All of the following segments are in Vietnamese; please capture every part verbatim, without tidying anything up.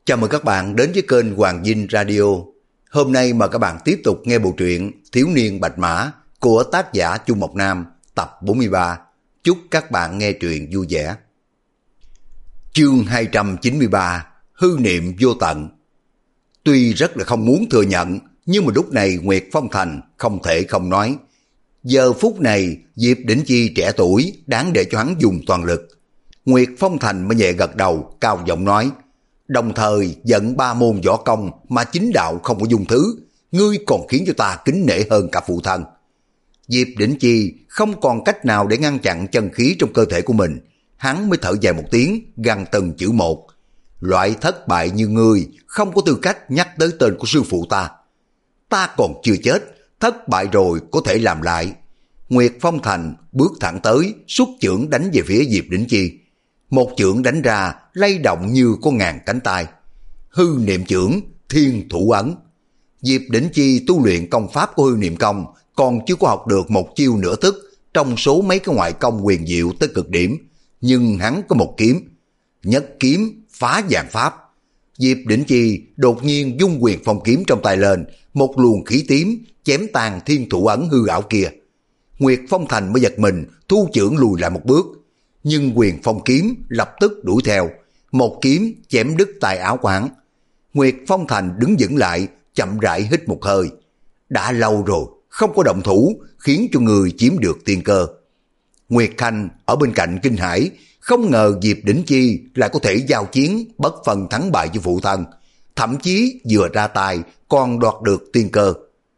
Chào mừng các bạn đến với kênh Hoàng Vinh Radio. Hôm nay mời các bạn tiếp tục nghe bộ truyện Thiếu niên Bạch Mã của tác giả Chu Mộc Nam tập bốn mươi ba. Chúc các bạn nghe truyện vui vẻ. Chương hai trăm chín mươi ba, hư niệm vô tận. Tuy rất là không muốn thừa nhận, nhưng mà lúc này Nguyệt Phong Thành không thể không nói. Giờ phút này Diệp Đỉnh Chi trẻ tuổi đáng để cho hắn dùng toàn lực. Nguyệt Phong Thành mới nhẹ gật đầu, cao giọng nói: đồng thời giận ba môn võ công mà chính đạo không có dung thứ, ngươi còn khiến cho ta kính nể hơn cả phụ thân. Diệp Đỉnh Chi không còn cách nào để ngăn chặn chân khí trong cơ thể của mình, hắn mới thở dài một tiếng, gằn từng chữ một: loại thất bại như ngươi không có tư cách nhắc tới tên của sư phụ ta. Ta còn chưa chết, thất bại rồi có thể làm lại. Nguyệt Phong Thành bước thẳng tới, xuất chưởng đánh về phía Diệp Đỉnh Chi. Một chưởng đánh ra lay động như có ngàn cánh tay. Hư niệm chưởng, thiên thủ ấn. Diệp Đỉnh Chi tu luyện công pháp của hư niệm công còn chưa có học được một chiêu nửa thức trong số mấy cái ngoại công quyền diệu tới cực điểm, nhưng hắn có một kiếm, nhất kiếm phá vạn pháp. Diệp Đỉnh Chi đột nhiên dung quyền phong kiếm trong tay lên, một luồng khí tím chém tàn thiên thủ ấn hư ảo kia. Nguyệt Phong Thành mới giật mình, thu chưởng lùi lại một bước, nhưng quyền phong kiếm lập tức đuổi theo, một kiếm chém đứt tay áo của hắn. Nguyệt Phong Thành đứng vững lại, chậm rãi hít một hơi. Đã lâu rồi không có động thủ, khiến cho người chiếm được tiên cơ. Nguyệt Khanh ở bên cạnh kinh hãi, không ngờ Diệp Đỉnh Chi lại có thể giao chiến bất phân thắng bại với phụ thân, thậm chí vừa ra tay còn đoạt được tiên cơ.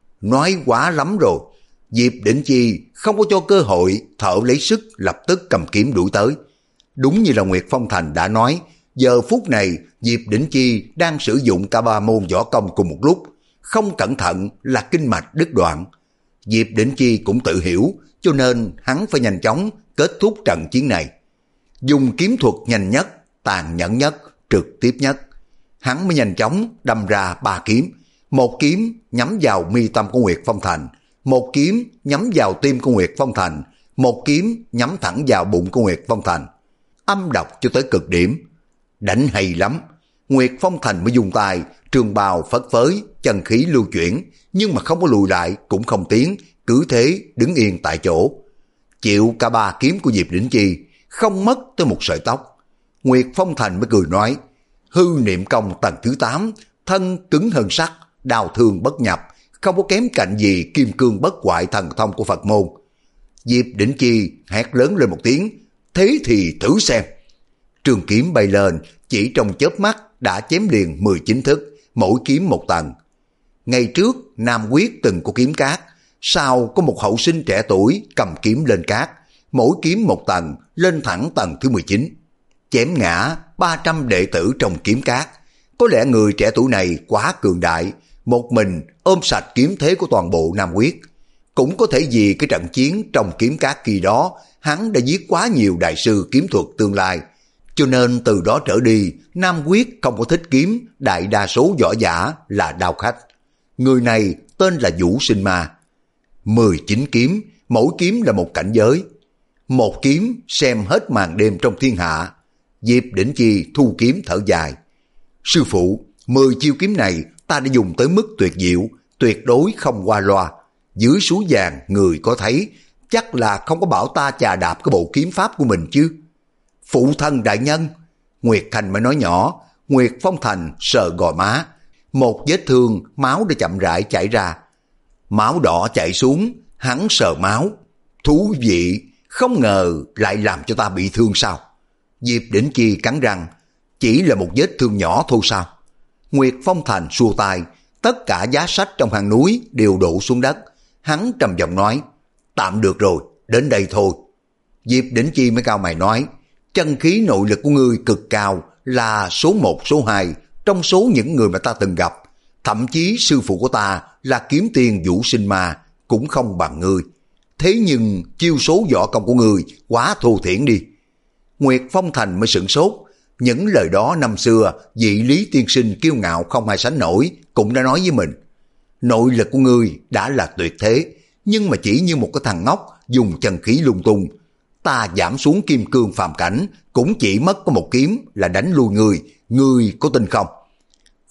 Nói quá lắm rồi. Diệp Đỉnh Chi không có cho cơ hội, thở lấy sức lập tức cầm kiếm đuổi tới. Đúng như là Nguyệt Phong Thành đã nói, giờ phút này Diệp Đỉnh Chi đang sử dụng cả ba môn võ công cùng một lúc, không cẩn thận là kinh mạch đứt đoạn. Diệp Đỉnh Chi cũng tự hiểu, cho nên hắn phải nhanh chóng kết thúc trận chiến này. Dùng kiếm thuật nhanh nhất, tàn nhẫn nhất, trực tiếp nhất. Hắn mới nhanh chóng đâm ra ba kiếm. Một kiếm nhắm vào mi tâm của Nguyệt Phong Thành, một kiếm nhắm vào tim của Nguyệt Phong Thành, một kiếm nhắm thẳng vào bụng của Nguyệt Phong Thành. Âm độc cho tới cực điểm. Đánh hay lắm. Nguyệt Phong Thành mới dùng tay, trường bào phất phới, chân khí lưu chuyển, nhưng mà không có lùi lại, cũng không tiến, cứ thế đứng yên tại chỗ. Chịu cả ba kiếm của Diệp Đỉnh Chi, không mất tới một sợi tóc. Nguyệt Phong Thành mới cười nói: hư niệm công tầng thứ tám, thân cứng hơn sắt, đào thương bất nhập, không có kém cạnh gì kim cương bất hoại thần thông của Phật môn. Diệp Đỉnh Chi hét lớn lên một tiếng: thế thì thử xem. Trường kiếm bay lên, chỉ trong chớp mắt đã chém liền mười chín thức, mỗi kiếm một tầng. Ngày trước Nam Quyết từng có kiếm cát, sau có một hậu sinh trẻ tuổi cầm kiếm lên cát, mỗi kiếm một tầng, lên thẳng tầng thứ mười chín. Chém ngã ba trăm đệ tử trong kiếm cát. Có lẽ người trẻ tuổi này quá cường đại, một mình ôm sạch kiếm thế của toàn bộ Nam Quyết. Cũng có thể vì cái trận chiến trong kiếm cát kỳ đó, hắn đã giết quá nhiều đại sư kiếm thuật tương lai, cho nên từ đó trở đi, Nam Quyết không có thích kiếm, đại đa số võ giả là đao khách. Người này tên là Vũ Sinh Ma. mười chín kiếm, mỗi kiếm là một cảnh giới. Một kiếm xem hết màn đêm trong thiên hạ. Diệp Đỉnh Chi thu kiếm thở dài: sư phụ, mười chiêu kiếm này ta đã dùng tới mức tuyệt diệu, tuyệt đối không qua loa. Dưới suối vàng người có thấy, chắc là không có bảo ta chà đạp cái bộ kiếm pháp của mình chứ. Phụ thân đại nhân, Nguyệt Khanh mới nói nhỏ. Nguyệt Phong Thành sờ gò má, một vết thương, máu đã chậm rãi chảy ra. Máu đỏ chảy xuống, hắn sờ máu. Thú vị, không ngờ lại làm cho ta bị thương sao? Diệp Đỉnh Chi cắn răng: chỉ là một vết thương nhỏ thôi sao? Nguyệt Phong Thành xua tay, tất cả giá sách trong hang núi đều đổ xuống đất. Hắn trầm giọng nói: tạm được rồi, đến đây thôi. Diệp Đỉnh Chi mới cao mày nói: chân khí nội lực của ngươi cực cao, là số một số hai trong số những người mà ta từng gặp. Thậm chí sư phụ của ta là kiếm tiên Vũ Sinh Ma cũng không bằng ngươi. Thế nhưng chiêu số võ công của ngươi quá thô thiển đi. Nguyệt Phong Thành mới sửng sốt. Những lời đó năm xưa vị Lý tiên sinh kiêu ngạo không ai sánh nổi cũng đã nói với mình. Nội lực của ngươi đã là tuyệt thế, nhưng mà chỉ như một cái thằng ngốc dùng chân khí lung tung. Ta giảm xuống kim cương phàm cảnh cũng chỉ mất có một kiếm là đánh lui ngươi, ngươi có tin không?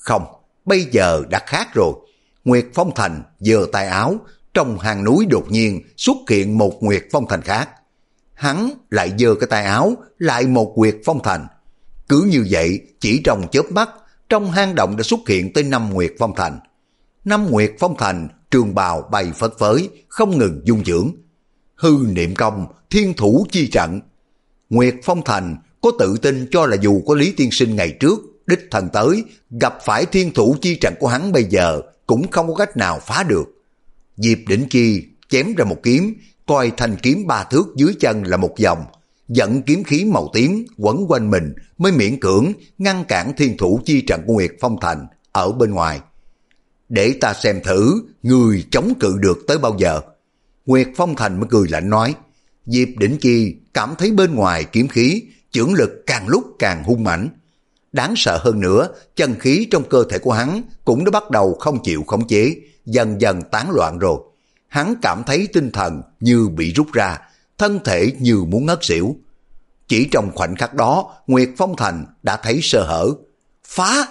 Không, bây giờ đã khác rồi. Nguyệt Phong Thành giơ tay áo, trong hang núi đột nhiên xuất hiện một Nguyệt Phong Thành khác. Hắn lại giơ cái tay áo, lại một Nguyệt Phong Thành. Cứ như vậy, chỉ trong chớp mắt, trong hang động đã xuất hiện tới năm Nguyệt Phong Thành. Năm Nguyệt Phong Thành, trường bào bay phất phới, không ngừng dung dưỡng. Hư niệm công, thiên thủ chi trận. Nguyệt Phong Thành có tự tin cho là dù có Lý Tiên Sinh ngày trước, đích thần tới, gặp phải thiên thủ chi trận của hắn bây giờ, cũng không có cách nào phá được. Diệp Đỉnh Chi chém ra một kiếm, coi thanh kiếm ba thước dưới chân là một vòng, dẫn kiếm khí màu tím quấn quanh mình mới miễn cưỡng ngăn cản thiên thủ chi trận của Nguyệt Phong Thành ở bên ngoài. Để ta xem thử người chống cự được tới bao giờ. Nguyệt Phong Thành mới cười lạnh nói. Diệp Đỉnh Chi cảm thấy bên ngoài kiếm khí, chưởng lực càng lúc càng hung mãnh. Đáng sợ hơn nữa, chân khí trong cơ thể của hắn cũng đã bắt đầu không chịu khống chế, dần dần tán loạn rồi. Hắn cảm thấy tinh thần như bị rút ra, thân thể như muốn ngất xỉu. Chỉ trong khoảnh khắc đó, Nguyệt Phong Thành đã thấy sơ hở. Phá!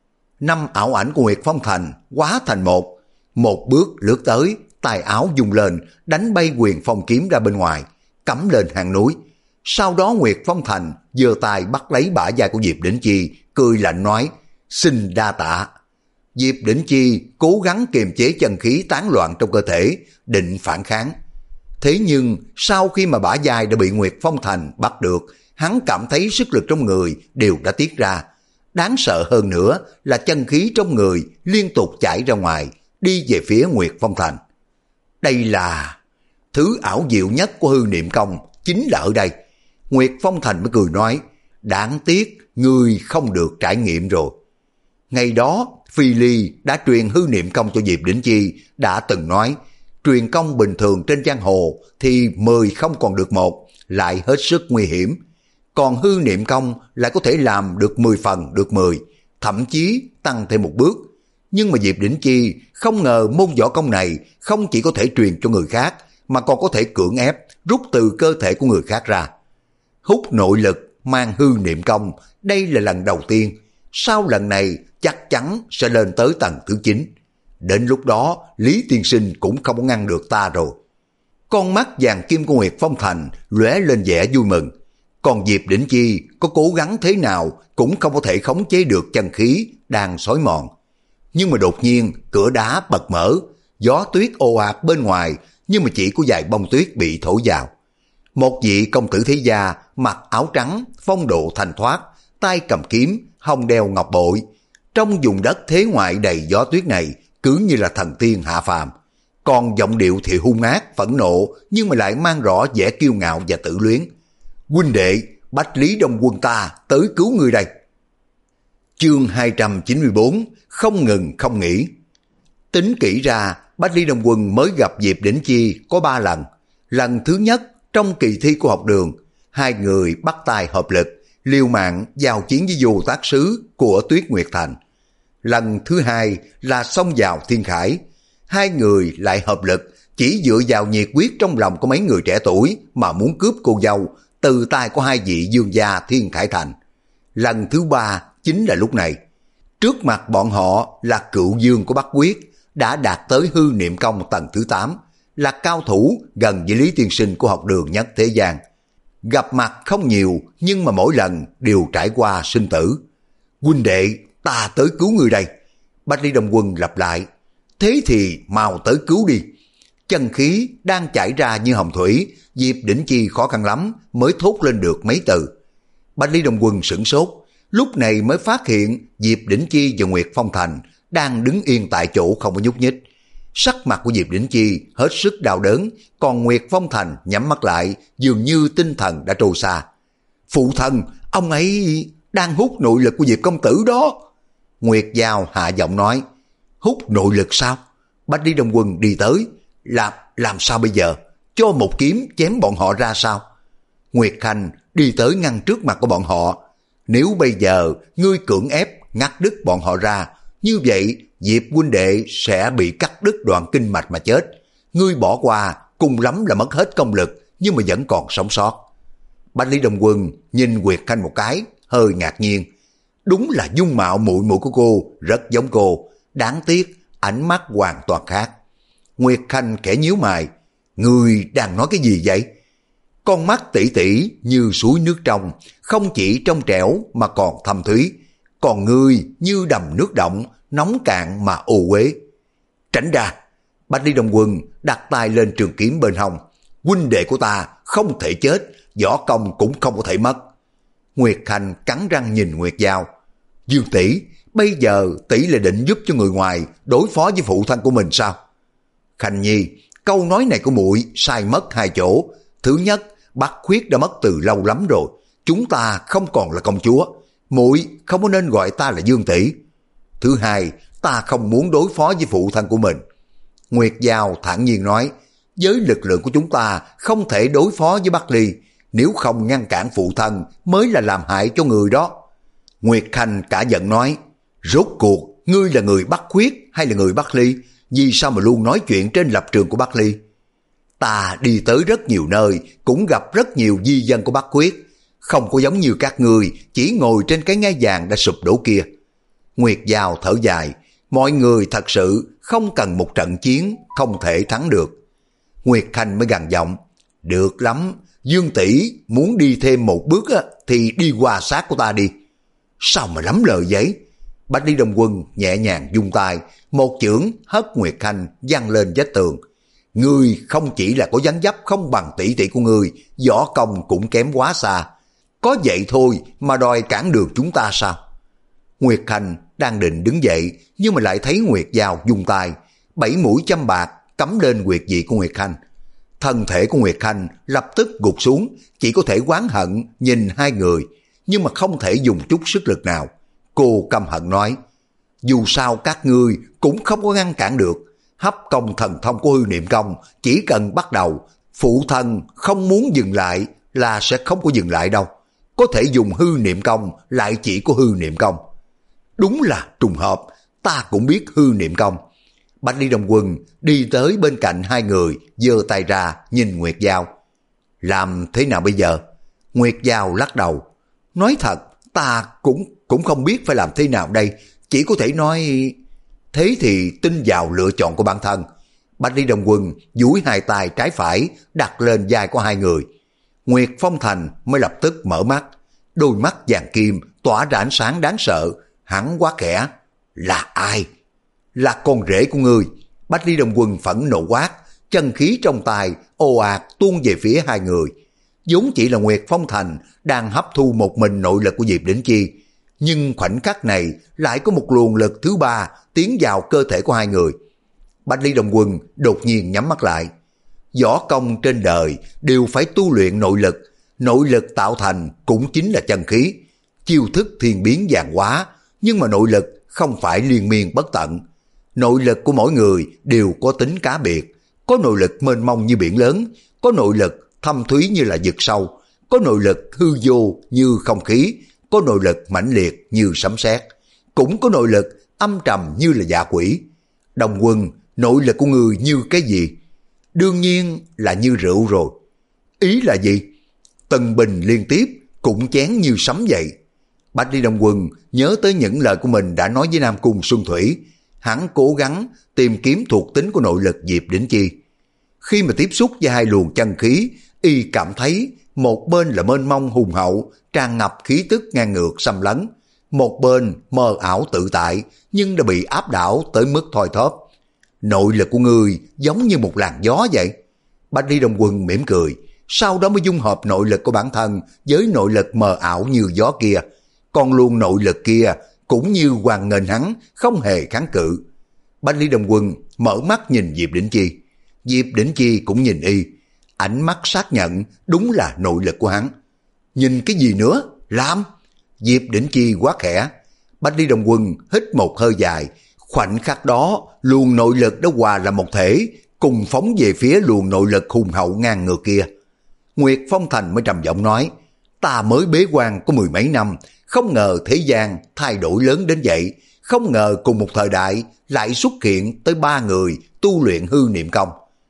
Năm ảo ảnh của Nguyệt Phong Thành hóa thành một. Một bước lướt tới, tay áo dùng lên, đánh bay Quyền Phong kiếm ra bên ngoài, cắm lên hang núi. Sau đó Nguyệt Phong Thành giơ tay bắt lấy bả vai của Diệp Đỉnh Chi, cười lạnh nói, xin đa tạ. Diệp Đỉnh Chi cố gắng kiềm chế chân khí tán loạn trong cơ thể, định phản kháng. Thế nhưng sau khi mà bả vai đã bị Nguyệt Phong Thành bắt được, hắn cảm thấy sức lực trong người đều đã tiết ra. Đáng sợ hơn nữa là chân khí trong người liên tục chảy ra ngoài, đi về phía Nguyệt Phong Thành. Đây là thứ ảo diệu nhất của hư niệm công, chính là ở đây. Nguyệt Phong Thành mới cười nói, đáng tiếc ngươi không được trải nghiệm rồi. Ngày đó, Phi Ly đã truyền hư niệm công cho Diệp Đỉnh Chi, đã từng nói, truyền công bình thường trên giang hồ thì mười không còn được một, lại hết sức nguy hiểm. Còn hư niệm công lại có thể làm được mười phần được mười, thậm chí tăng thêm một bước. Nhưng mà Diệp Đỉnh Chi không ngờ môn võ công này không chỉ có thể truyền cho người khác, mà còn có thể cưỡng ép rút từ cơ thể của người khác ra. Hút nội lực mang hư niệm công, đây là lần đầu tiên. Sau lần này chắc chắn sẽ lên tới tầng thứ chín. Đến lúc đó Lý Tiên Sinh cũng không có ngăn được ta rồi. Con mắt vàng kim của Nguyệt Phong Thành lóe lên vẻ vui mừng. Còn Diệp Đỉnh Chi có cố gắng thế nào cũng không có thể khống chế được chân khí đang xói mòn. Nhưng mà đột nhiên cửa đá bật mở, gió tuyết ồ ạt bên ngoài, nhưng mà chỉ có vài bông tuyết bị thổi vào. Một vị công tử thế gia mặc áo trắng, phong độ thanh thoát, tay cầm kiếm, hông đeo ngọc bội. Trong vùng đất thế ngoại đầy gió tuyết này, cứ như là thần tiên hạ phàm. Còn giọng điệu thì hung ác, phẫn nộ, nhưng mà lại mang rõ vẻ kiêu ngạo và tự luyến. Huynh đệ, Bách Lý Đông Quân ta tới cứu người đây. Chương hai trăm chín mươi bốn, không ngừng không nghỉ. Tính kỹ ra, Bách Lý Đông Quân mới gặp Diệp Đỉnh Chi có ba lần. Lần thứ nhất, trong kỳ thi của học đường, hai người bắt tay hợp lực, liều mạng giao chiến với vô tác sứ của Tuyết Nguyệt Thành. Lần thứ hai là xông vào Thiên Khải. Hai người lại hợp lực, chỉ dựa vào nhiệt quyết trong lòng của mấy người trẻ tuổi mà muốn cướp cô dâu từ tay của hai vị dương gia Thiên Khải Thành. Lần thứ ba chính là lúc này. Trước mặt bọn họ là cựu dương của Bắc Quyết, đã đạt tới hư niệm công tầng thứ tám, là cao thủ gần với Lý Tiên Sinh của học đường nhất thế gian. Gặp mặt không nhiều, nhưng mà mỗi lần đều trải qua sinh tử. Huynh đệ, ta tới cứu người đây. Bách Lý Đông Quân lặp lại. Thế thì mau tới cứu đi. Chân khí đang chảy ra như hồng thủy, Diệp Đỉnh Chi khó khăn lắm mới thốt lên được mấy từ. Bách Lý Đông Quân sửng sốt, lúc này mới phát hiện Diệp Đỉnh Chi và Nguyệt Phong Thành đang đứng yên tại chỗ không có nhúc nhích. Sắc mặt của Diệp Đỉnh Chi hết sức đau đớn, còn Nguyệt Phong Thành nhắm mắt lại, dường như tinh thần đã trôi xa. Phụ thân, ông ấy đang hút nội lực của Diệp công tử đó. Nguyệt Giao hạ giọng nói. Hút nội lực sao? Bách Lý Đông Quân đi tới. Làm, làm sao bây giờ? Cho một kiếm chém bọn họ ra sao? Nguyệt Khanh đi tới ngăn trước mặt của bọn họ. Nếu bây giờ ngươi cưỡng ép ngắt đứt bọn họ ra, như vậy Diệp huynh đệ sẽ bị cắt đứt đoạn kinh mạch mà chết. Ngươi bỏ qua, cùng lắm là mất hết công lực, nhưng mà vẫn còn sống sót. Bách Lý Đông Quân nhìn Nguyệt Khanh một cái, hơi ngạc nhiên. Đúng là dung mạo muội muội của cô rất giống cô, đáng tiếc ánh mắt hoàn toàn khác. Nguyệt Khanh khẽ nhíu mày, người đang nói cái gì vậy? Con mắt tỷ tỷ như suối nước trong, không chỉ trong trẻo mà còn thâm thúy, còn ngươi như đầm nước động, nóng cạn mà ô uế. Tránh ra! Bạch Ly Đồng Quân đặt tay lên trường kiếm bên hông. Huynh đệ của ta không thể chết, võ công cũng không có thể mất. Nguyệt Khanh cắn răng nhìn Nguyệt Giao. Dương tỷ, bây giờ tỷ là định giúp cho người ngoài đối phó với phụ thân của mình sao? Khanh Nhi, câu nói này của muội sai mất hai chỗ. Thứ nhất, Bắc Khuyết đã mất từ lâu lắm rồi, chúng ta không còn là công chúa, muội không có nên gọi ta là Dương tỷ. Thứ hai, ta không muốn đối phó với phụ thân của mình. Nguyệt Giao thản nhiên nói, với lực lượng của chúng ta không thể đối phó với Bắc Ly, nếu không ngăn cản phụ thân mới là làm hại cho người đó. Nguyệt Khanh cả giận nói, rốt cuộc ngươi là người Bắc Khuyết hay là người Bắc Ly? Vì sao mà luôn nói chuyện trên lập trường của Bắc Ly? Ta đi tới rất nhiều nơi, cũng gặp rất nhiều di dân của Bắc Khuyết, không có giống như các ngươi chỉ ngồi trên cái ngai vàng đã sụp đổ kia. Nguyệt Giao thở dài, mọi người thật sự không cần một trận chiến không thể thắng được. Nguyệt Khanh mới gằn giọng, được lắm, Dương tỷ muốn đi thêm một bước á, thì đi qua sát của ta đi. Sao mà lắm lời vậy? Bạch Ly Đồng Quân nhẹ nhàng vung tay, một chưởng hất Nguyệt Khanh văng lên vách tường. Ngươi không chỉ là có dáng dấp không bằng tỷ tỷ của ngươi, võ công cũng kém quá xa. Có vậy thôi mà đòi cản được chúng ta sao? Nguyệt Khanh đang định đứng dậy, nhưng mà lại thấy Nguyệt Giao vung tay, bảy mũi châm bạc cắm lên huyệt vị của Nguyệt Khanh. Thân thể của Nguyệt Khanh lập tức gục xuống, chỉ có thể oán hận nhìn hai người, nhưng mà không thể dùng chút sức lực nào. Cô căm hận nói, dù sao các ngươi cũng không có ngăn cản được. Hấp công thần thông của hư niệm công, chỉ cần bắt đầu, phụ thân không muốn dừng lại là sẽ không có dừng lại đâu. Có thể dùng hư niệm công, lại chỉ có hư niệm công. Đúng là trùng hợp, ta cũng biết hư niệm công. Bạch Ly Đồng Quân đi tới bên cạnh hai người, giơ tay ra nhìn Nguyệt Giao. Làm thế nào bây giờ? Nguyệt Giao lắc đầu. Nói thật, ta cũng cũng không biết phải làm thế nào đây, chỉ có thể nói... Thế thì tin vào lựa chọn của bản thân. Bạch Ly Đồng Quân duỗi hai tay trái phải đặt lên vai của hai người. Nguyệt Phong Thành mới lập tức mở mắt, đôi mắt vàng kim tỏa ra ánh sáng đáng sợ. Hắn quá khẽ, là ai? Là con rể của ngươi. Bạch Ly Đồng Quân phẫn nộ quát, chân khí trong tay ồ ạt tuôn về phía hai người. Vốn chỉ là Nguyệt Phong Thành đang hấp thu một mình nội lực của Diệp Đỉnh Chi, nhưng khoảnh khắc này lại có một luồng lực thứ ba tiến vào cơ thể của hai người. Bạch Ly Đồng Quân đột nhiên nhắm mắt lại. Võ công trên đời đều phải tu luyện nội lực, nội lực tạo thành cũng chính là chân khí. Chiêu thức thiên biến vạn hóa, nhưng mà nội lực không phải liên miên bất tận. Nội lực của mỗi người đều có tính cá biệt, có nội lực mênh mông như biển lớn, có nội lực thâm thúy như là vực sâu, có nội lực hư vô như không khí, có nội lực mãnh liệt như sấm sét, cũng có nội lực âm trầm như là dạ quỷ. Đồng Quân, nội lực của ngươi như cái gì? Đương nhiên là như rượu rồi. Ý là gì? Từng bình liên tiếp, cũng chén như sấm vậy. Bạch Ly Đồng Quân nhớ tới những lời của mình đã nói với Nam Cung Xuân Thủy. Hắn cố gắng tìm kiếm thuộc tính của nội lực Diệp Đỉnh Chi. Khi mà tiếp xúc với hai luồng chân khí, y cảm thấy một bên là mênh mông hùng hậu, tràn ngập khí tức ngang ngược xâm lấn. Một bên mờ ảo tự tại, nhưng đã bị áp đảo tới mức thoi thóp. Nội lực của ngươi giống như một làn gió vậy. Bạch Ly Đồng Quân mỉm cười, sau đó mới dung hợp nội lực của bản thân với nội lực mờ ảo như gió kia. Còn luồng nội lực kia cũng như hoàng nghênh hắn, không hề kháng cự. Bạch Ly Đồng Quân mở mắt nhìn Diệp Đỉnh Chi. Diệp Đỉnh Chi cũng nhìn y, ánh mắt xác nhận đúng là nội lực của hắn. Nhìn cái gì nữa? Làm! Diệp Đỉnh Chi quá khẽ. Bạch Ly Đồng Quân hít một hơi dài. Khoảnh khắc đó, luồng nội lực đã hòa là một thể, cùng phóng về phía luồng nội lực hùng hậu ngang ngược kia. Nguyệt Phong Thành mới trầm giọng nói, ta mới bế quan có mười mấy năm, không ngờ thế gian thay đổi lớn đến vậy, không ngờ cùng một thời đại lại xuất hiện tới ba người tu luyện hư niệm công.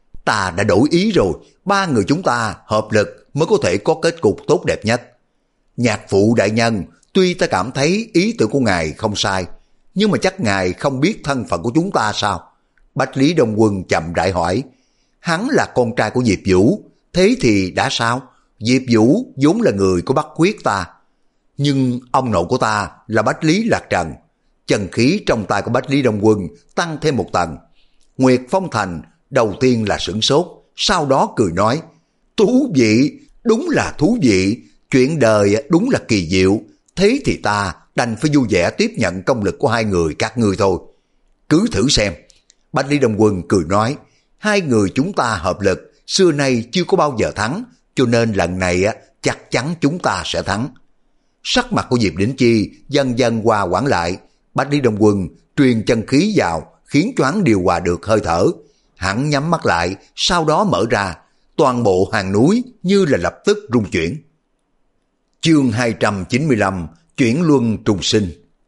Ta đã đổi ý rồi, ba người chúng ta hợp lực mới có thể có kết cục tốt đẹp nhất. Nhạc phụ đại nhân, Tuy ta cảm thấy ý tưởng của ngài không sai, nhưng mà chắc ngài không biết thân phận của chúng ta sao? Bách Lý Đông Quân chậm rãi hỏi. Hắn là con trai của Diệp Vũ, thế thì đã sao? Diệp Vũ vốn là người của Bắc Quyết ta. Nhưng ông nội của ta là Bách Lý Lạc Trần. Chân khí trong tay của Bách Lý Đông Quân tăng thêm một tầng. Nguyệt Phong Thành đầu tiên là sửng sốt, sau đó cười nói. Thú vị, đúng là thú vị, chuyện đời đúng là kỳ diệu. Thế thì ta đành phải vui vẻ tiếp nhận công lực của hai người các ngươi thôi. Cứ thử xem. Bách Lý Đông Quân cười nói. Hai người chúng ta hợp lực, xưa nay chưa có bao giờ thắng, cho nên lần này chắc chắn chúng ta sẽ thắng. Sắc mặt của Diệp Đỉnh Chi dần dần hòa hoãn lại. Bách Lý Đông Quân truyền chân khí vào, khiến cho hắn điều hòa được hơi thở. Hắn nhắm mắt lại, sau đó mở ra, toàn bộ hàng núi như là lập tức rung chuyển. Chương hai trăm chín mươi lăm, chuyển luân trùng sinh.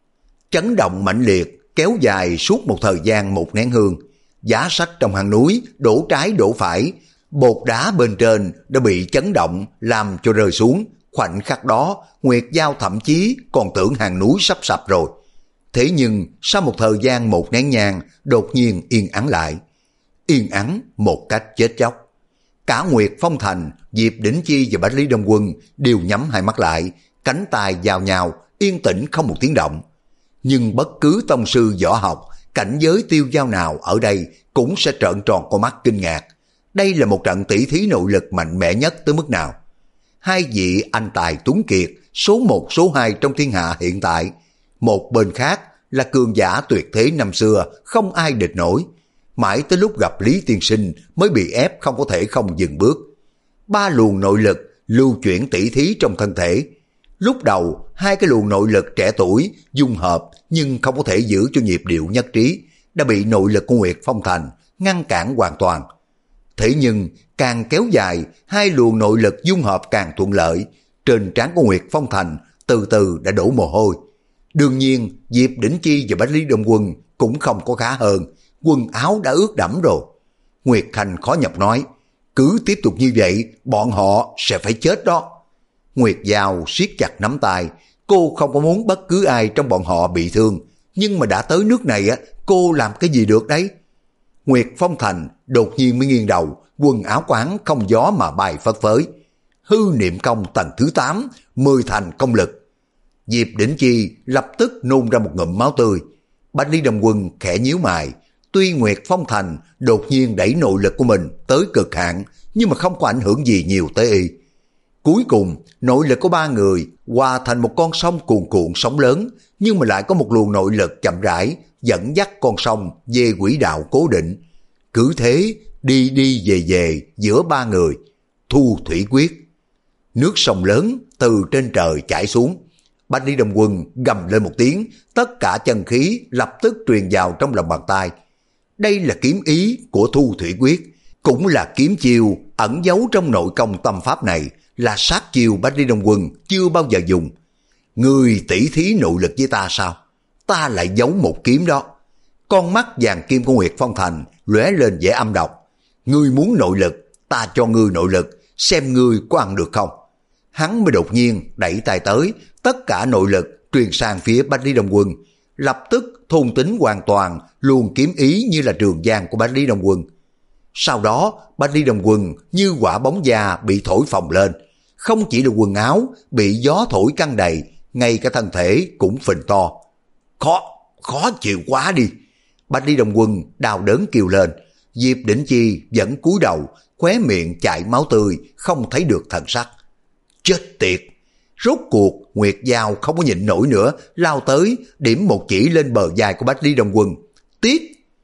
Chấn động mãnh liệt kéo dài suốt một thời gian một nén hương. Giá sắt trong hang núi đổ trái đổ phải, bột đá bên trên đã bị chấn động làm cho rơi xuống. Khoảnh khắc đó, Nguyệt Giao thậm chí còn tưởng hang núi sắp sập rồi. Thế nhưng sau một thời gian một nén nhang, đột nhiên yên ắng lại. Yên ắng một cách chết chóc. Cả Nguyệt Phong Thành, Diệp Đỉnh Chi và Bách Lý Đông Quân đều nhắm hai mắt lại, cánh tay giao nhau, yên tĩnh không một tiếng động. Nhưng bất cứ tông sư võ học, cảnh giới tiêu dao nào ở đây cũng sẽ trợn tròn con mắt kinh ngạc. Đây là một trận tỷ thí nội lực mạnh mẽ nhất tới mức nào. Hai vị anh tài tuấn kiệt, số một số hai trong thiên hạ hiện tại. Một bên khác là cường giả tuyệt thế năm xưa, không ai địch nổi. Mãi tới lúc gặp Lý Tiên Sinh mới bị ép không có thể không dừng bước. Ba luồng nội lực lưu chuyển tỷ thí trong thân thể. Lúc đầu, hai cái luồng nội lực trẻ tuổi dung hợp nhưng không có thể giữ cho nhịp điệu nhất trí, đã bị nội lực của Nguyệt Phong Thành ngăn cản hoàn toàn. Thế nhưng càng kéo dài, hai luồng nội lực dung hợp càng thuận lợi. Trên trán của Nguyệt Phong Thành từ từ đã đổ mồ hôi. Đương nhiên Diệp Đỉnh Chi và Bách Lý Đông Quân cũng không có khá hơn, quần áo đã ướt đẫm rồi. Nguyệt Khanh khó nhọc nói, cứ tiếp tục như vậy bọn họ sẽ phải chết đó. Nguyệt Giao siết chặt nắm tay, cô không có muốn bất cứ ai trong bọn họ bị thương, nhưng mà đã tới nước này á, cô làm cái gì được đấy? Nguyệt Phong Thành đột nhiên mới nghiêng đầu, quần áo của hắn không gió mà bay phất phới. Hư niệm công tầng thứ tám, mười thành công lực. Diệp Đỉnh Chi lập tức nôn ra một ngụm máu tươi. Bách Lý Đông Quân khẽ nhíu mày. Tuy Nguyệt Phong Thành đột nhiên đẩy nội lực của mình tới cực hạn, nhưng mà không có ảnh hưởng gì nhiều tới y. Cuối cùng, nội lực của ba người hòa thành một con sông cuồn cuộn sóng lớn, nhưng mà lại có một luồng nội lực chậm rãi dẫn dắt con sông về quỹ đạo cố định. Cứ thế đi đi về về giữa ba người. Thu thủy quyết. Nước sông lớn từ trên trời chảy xuống. Bách Lý Đông Quân gầm lên một tiếng, tất cả chân khí lập tức truyền vào trong lòng bàn tay. Đây là kiếm ý của Thu thủy quyết, cũng là kiếm chiêu ẩn giấu trong nội công tâm pháp này, là sát chiêu Bách Lý Đông Quân chưa bao giờ dùng. Người tỷ thí nội lực với ta sao? Ta lại giấu một kiếm đó. Con mắt vàng kim của Nguyệt Phong Thành lóe lên vẻ âm độc. Ngươi muốn nội lực, ta cho ngươi nội lực, xem ngươi có ăn được không? Hắn mới đột nhiên đẩy tay tới, tất cả nội lực truyền sang phía Bách Lý Đông Quân, lập tức thôn tính hoàn toàn luồng kiếm ý như là trường giang của Bách Lý Đông Quân. Sau đó Bách Lý Đông Quân như quả bóng da bị thổi phồng lên, không chỉ là quần áo bị gió thổi căng đầy, ngay cả thân thể cũng phình to. Khó, khó chịu quá đi. Bách Lý Đông Quân đau đớn kêu lên. Diệp Đỉnh Chi vẫn cúi đầu, khóe miệng chảy máu tươi, không thấy được thần sắc. Chết tiệt! Rốt cuộc Nguyệt Giao không có nhịn nổi nữa, lao tới điểm một chỉ lên bờ vai của Bách Lý Đông Quân. Tiếc!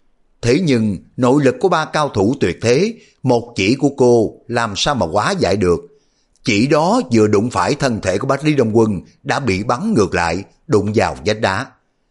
Thế nhưng nội lực của ba cao thủ tuyệt thế, một chỉ của cô làm sao mà hóa giải được. Chỉ đó vừa đụng phải thân thể của Bách Lý Đông Quân đã bị bắn ngược lại, đụng vào vách đá.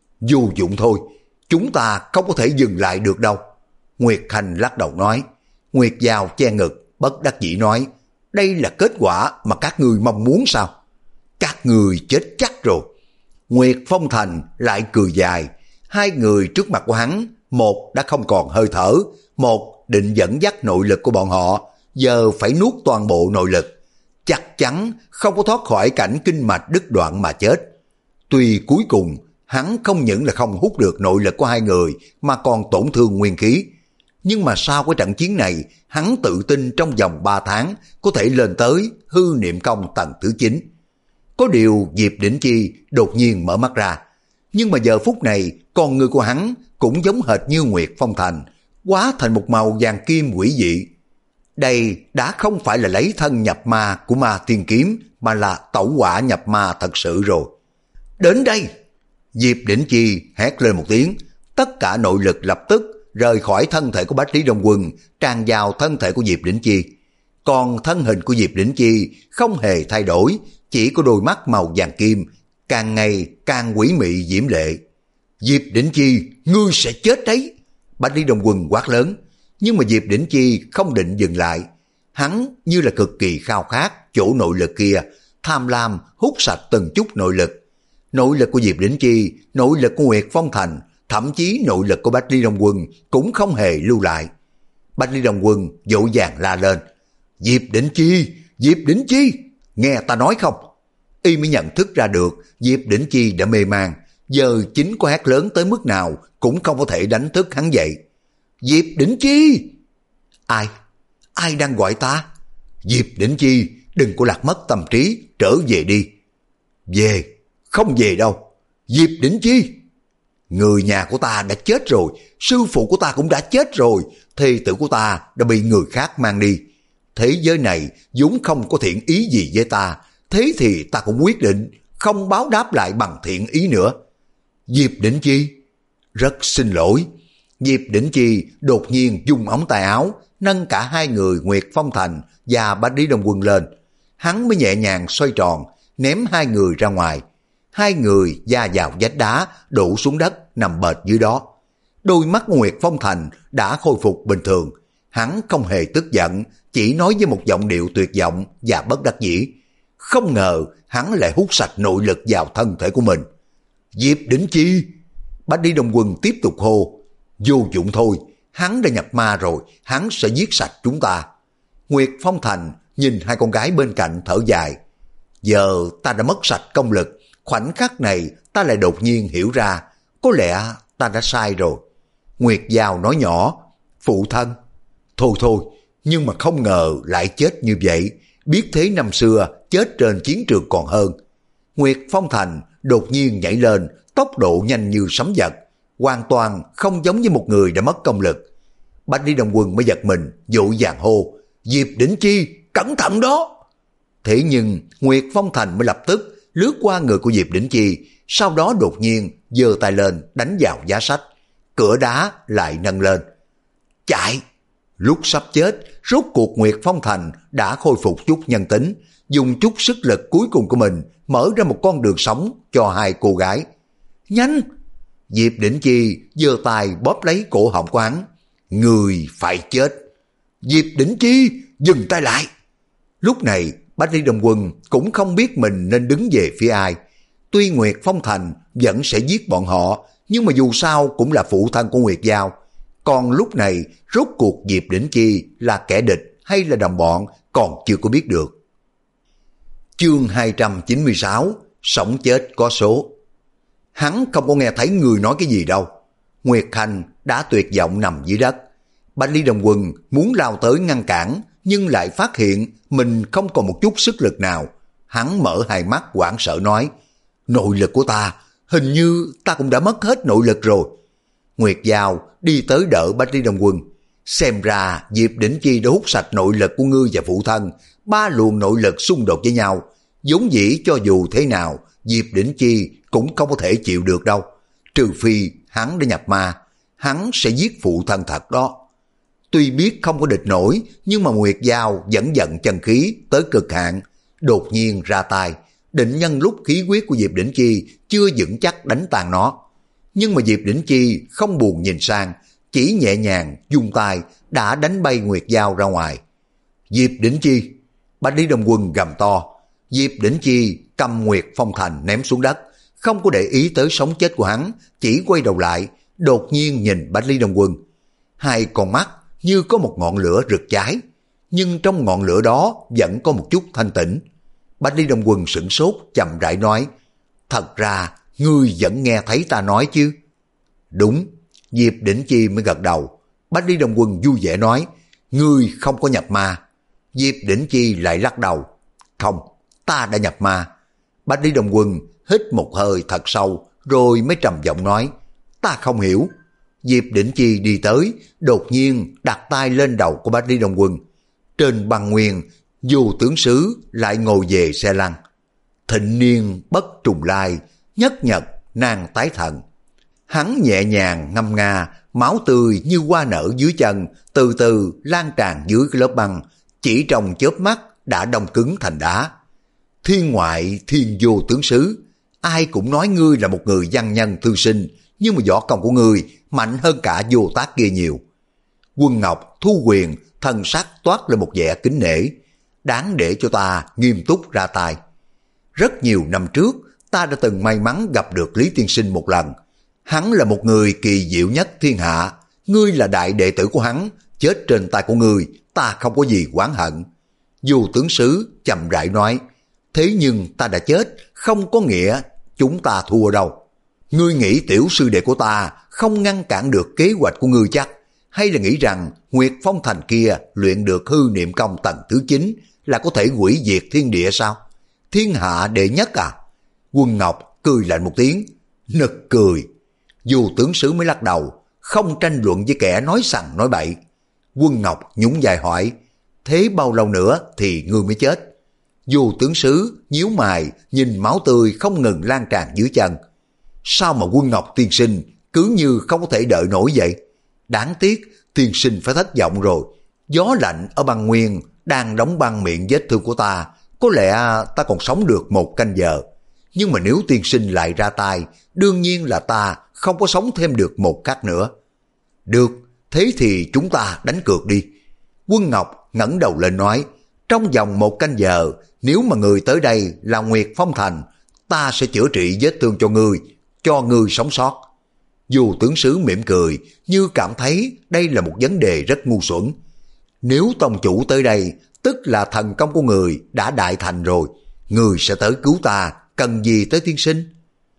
Vô dụng thôi, chúng ta không có thể dừng lại được đâu. Nguyệt Khanh lắc đầu nói. Nguyệt Giao che ngực, bất đắc dĩ nói, đây là kết quả mà các người mong muốn sao? Các người chết chắc rồi. Nguyệt Phong Thành lại cười dài. Hai người trước mặt của hắn, một đã không còn hơi thở, một định dẫn dắt nội lực của bọn họ, giờ phải nuốt toàn bộ nội lực. Chắc chắn không có thoát khỏi cảnh kinh mạch đứt đoạn mà chết. Tuy cuối cùng hắn không những là không hút được nội lực của hai người mà còn tổn thương nguyên khí, nhưng mà sau cái trận chiến này, hắn tự tin trong vòng ba tháng có thể lên tới hư niệm công tầng thứ chín. Có điều Diệp Đỉnh Chi đột nhiên mở mắt ra, nhưng mà giờ phút này con người của hắn cũng giống hệt như Nguyệt Phong Thành, hóa thành một màu vàng kim quỷ dị. Đây đã không phải là lấy thân nhập ma của Ma Thiên Kiếm, mà là tẩu hỏa nhập ma thật sự rồi. Đến đây! Diệp Đỉnh Chi hét lên một tiếng, tất cả nội lực lập tức rời khỏi thân thể của Bách Lý Đông Quân, tràn vào thân thể của Diệp Đỉnh Chi. Còn thân hình của Diệp Đỉnh Chi không hề thay đổi, chỉ có đôi mắt màu vàng kim, càng ngày càng quỷ mị diễm lệ. Diệp Đỉnh Chi, ngươi sẽ chết đấy! Bách Lý Đông Quân quát lớn, nhưng mà Diệp Đỉnh Chi không định dừng lại. Hắn như là cực kỳ khao khát chỗ nội lực kia, tham lam hút sạch từng chút nội lực. Nội lực của Diệp Đỉnh Chi, nội lực của Nguyệt Phong Thành, thậm chí nội lực của Bách Lý Đông Quân cũng không hề lưu lại. Bách Lý Đông Quân vội vàng la lên, Diệp Đỉnh Chi, Diệp Đỉnh Chi, nghe ta nói không? Y mới nhận thức ra được Diệp Đỉnh Chi đã mê man, giờ chính có hét lớn tới mức nào cũng không có thể đánh thức hắn dậy. Diệp Đỉnh Chi! Ai? Ai đang gọi ta? Diệp Đỉnh Chi, đừng có lạc mất tâm trí, trở về đi. Về? Không về đâu. Diệp Đỉnh Chi! Người nhà của ta đã chết rồi, sư phụ của ta cũng đã chết rồi, thê tử của ta đã bị người khác mang đi. Thế giới này vốn không có thiện ý gì với ta, thế thì ta cũng quyết định không báo đáp lại bằng thiện ý nữa. Diệp Đỉnh Chi! Rất xin lỗi. Diệp Đỉnh Chi đột nhiên dung ống tay áo, nâng cả hai người Nguyệt Phong Thành và Bách Lý Đông Quân lên. Hắn mới nhẹ nhàng xoay tròn, ném hai người ra ngoài. Hai người va vào vách đá, đổ xuống đất, nằm bệt dưới đó. Đôi mắt Nguyệt Phong Thành đã khôi phục bình thường. Hắn không hề tức giận, chỉ nói với một giọng điệu tuyệt vọng và bất đắc dĩ. Không ngờ hắn lại hút sạch nội lực vào thân thể của mình. Diệp Đỉnh Chi! Bách Lý Đông Quân tiếp tục hô. Vô dụng thôi, hắn đã nhập ma rồi, hắn sẽ giết sạch chúng ta. Nguyệt Phong Thành nhìn hai con gái bên cạnh thở dài. Giờ ta đã mất sạch công lực, khoảnh khắc này ta lại đột nhiên hiểu ra, có lẽ ta đã sai rồi. Nguyệt Giao nói nhỏ, phụ thân. Thôi thôi, nhưng mà không ngờ lại chết như vậy, biết thế năm xưa chết trên chiến trường còn hơn. Nguyệt Phong Thành đột nhiên nhảy lên, tốc độ nhanh như sấm giật, hoàn toàn không giống như một người đã mất công lực. Bách Lý Đông Quân mới giật mình, vội vàng hô, Diệp Đỉnh Chi, cẩn thận đó! Thế nhưng Nguyệt Phong Thành mới lập tức lướt qua người của Diệp Đỉnh Chi, sau đó đột nhiên giơ tay lên đánh vào giá sách, cửa đá lại nâng lên. Chạy! Lúc sắp chết, rốt cuộc Nguyệt Phong Thành đã khôi phục chút nhân tính, dùng chút sức lực cuối cùng của mình mở ra một con đường sống cho hai cô gái. Nhanh! Diệp Đỉnh Chi giơ tay bóp lấy cổ họng của hắn. Người phải chết! Diệp Đỉnh Chi, dừng tay lại! Lúc này Bách Lý Đông Quân cũng không biết mình nên đứng về phía ai. Tuy Nguyệt Phong Thành vẫn sẽ giết bọn họ, nhưng mà dù sao cũng là phụ thân của Nguyệt Giao. Còn lúc này rốt cuộc Diệp Đỉnh Chi là kẻ địch hay là đồng bọn còn chưa có biết được. Chương hai trăm chín mươi sáu, sống chết có số. Hắn không có nghe thấy người nói cái gì đâu. Nguyệt Khanh đã tuyệt vọng nằm dưới đất. Bách Lý Đông Quân muốn lao tới ngăn cản, nhưng lại phát hiện mình không còn một chút sức lực nào. Hắn mở hai mắt hoảng sợ nói, nội lực của ta, hình như ta cũng đã mất hết nội lực rồi. Nguyệt Giao đi tới đỡ Bách Lý Đông Quân. Xem ra Diệp Đỉnh Chi đã hút sạch nội lực của ngươi và phụ thân, ba luồng nội lực xung đột với nhau. Vốn dĩ cho dù thế nào, Diệp Đỉnh Chi cũng không có thể chịu được đâu. Trừ phi hắn đã nhập ma, hắn sẽ giết phụ thân thật đó. Tuy biết không có địch nổi, nhưng mà Nguyệt Giao vẫn giận chân khí tới cực hạn, đột nhiên ra tay, định nhân lúc khí huyết của Diệp Đỉnh Chi chưa vững chắc đánh tàn nó. Nhưng mà Diệp Đỉnh Chi không buồn nhìn sang, chỉ nhẹ nhàng dùng tay đã đánh bay Nguyệt Giao ra ngoài. Diệp Đỉnh Chi! Bách Lý Đông Quân gầm to. Diệp Đỉnh Chi cầm Nguyệt Phong Thành ném xuống đất, không có để ý tới sống chết của hắn, chỉ quay đầu lại, đột nhiên nhìn Bách Lý Đông Quân. Hai con mắt như có một ngọn lửa rực cháy, nhưng trong ngọn lửa đó vẫn có một chút thanh tĩnh. Bách Lý Đông Quân sửng sốt chậm rãi nói, thật ra ngươi vẫn nghe thấy ta nói chứ? Đúng, Diệp Đỉnh Chi mới gật đầu. Bách Lý Đông Quân vui vẻ nói, ngươi không có nhập ma. Diệp Đỉnh Chi lại lắc đầu, không, ta đã nhập ma. Bách Lý Đông Quân hít một hơi thật sâu rồi mới trầm giọng nói, ta không hiểu. Diệp Đỉnh Chi đi tới, đột nhiên đặt tay lên đầu của Bách Lý Đông Quân. Trên băng nguyên, Vô Tướng Sứ lại ngồi về xe lăn. Thịnh niên bất trùng lai, nhất nhật nàng tái thần. Hắn nhẹ nhàng ngâm nga, máu tươi như hoa nở dưới chân, từ từ lan tràn dưới cái lớp băng, chỉ trong chớp mắt đã đông cứng thành đá. Thiên ngoại thiên vô tướng sứ, ai cũng nói ngươi là một người văn nhân thư sinh, nhưng mà võ công của ngươi mạnh hơn cả Vô Tác kia nhiều. Quân Ngọc thu quyền, thần sắc toát lên một vẻ kính nể, đáng để cho ta nghiêm túc ra tay. Rất nhiều năm trước, ta đã từng may mắn gặp được Lý Tiên Sinh một lần. Hắn là một người kỳ diệu nhất thiên hạ, ngươi là đại đệ tử của hắn, chết trên tay của ngươi, ta không có gì oán hận. Vô Tướng Sứ chậm rãi nói, thế nhưng ta đã chết, không có nghĩa chúng ta thua đâu. Ngươi nghĩ tiểu sư đệ của ta không ngăn cản được kế hoạch của ngươi chắc? Hay là nghĩ rằng Nguyệt Phong Thành kia luyện được hư niệm công tầng thứ chín là có thể hủy diệt thiên địa sao? Thiên hạ đệ nhất à? Quân Ngọc cười lạnh một tiếng, nực cười. Dù Tướng Sứ mới lắc đầu, không tranh luận với kẻ nói sằng nói bậy. Quân Ngọc nhún vai hỏi, thế bao lâu nữa thì ngươi mới chết? Dù Tướng Sứ nhíu mày nhìn máu tươi không ngừng lan tràn dưới chân. Sao mà Quân Ngọc tiên sinh cứ như không có thể đợi nổi vậy? Đáng tiếc tiên sinh phải thất vọng rồi. Gió lạnh ở băng nguyên đang đóng băng miệng vết thương của ta, có lẽ ta còn sống được một canh giờ. Nhưng mà nếu tiên sinh lại ra tay, đương nhiên là ta không có sống thêm được một khắc nữa. Được, thế thì chúng ta đánh cược đi. Quân Ngọc ngẩng đầu lên nói, trong vòng một canh giờ, nếu mà người tới đây là Nguyệt Phong Thành, ta sẽ chữa trị vết thương cho ngươi, cho ngươi sống sót. Dù Tướng Sứ mỉm cười, như cảm thấy đây là một vấn đề rất ngu xuẩn. Nếu tông chủ tới đây, tức là thần công của người đã đại thành rồi, người sẽ tới cứu ta, cần gì tới tiên sinh?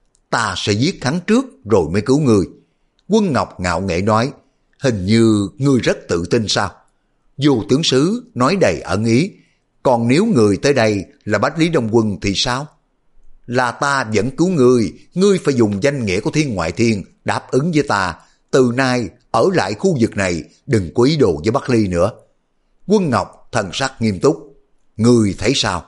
Ta sẽ giết hắn trước rồi mới cứu người. Quân Ngọc ngạo nghễ nói, hình như ngươi rất tự tin sao? Dù Tướng Sứ nói đầy ẩn ý, còn nếu người tới đây là Bách Lý Đông Quân thì sao? Là ta vẫn cứu ngươi, ngươi phải dùng danh nghĩa của Thiên Ngoại Thiên đáp ứng với ta, từ nay ở lại khu vực này, đừng có ý đồ với Bắc Ly nữa. Quân Ngọc thần sắc nghiêm túc, ngươi thấy sao?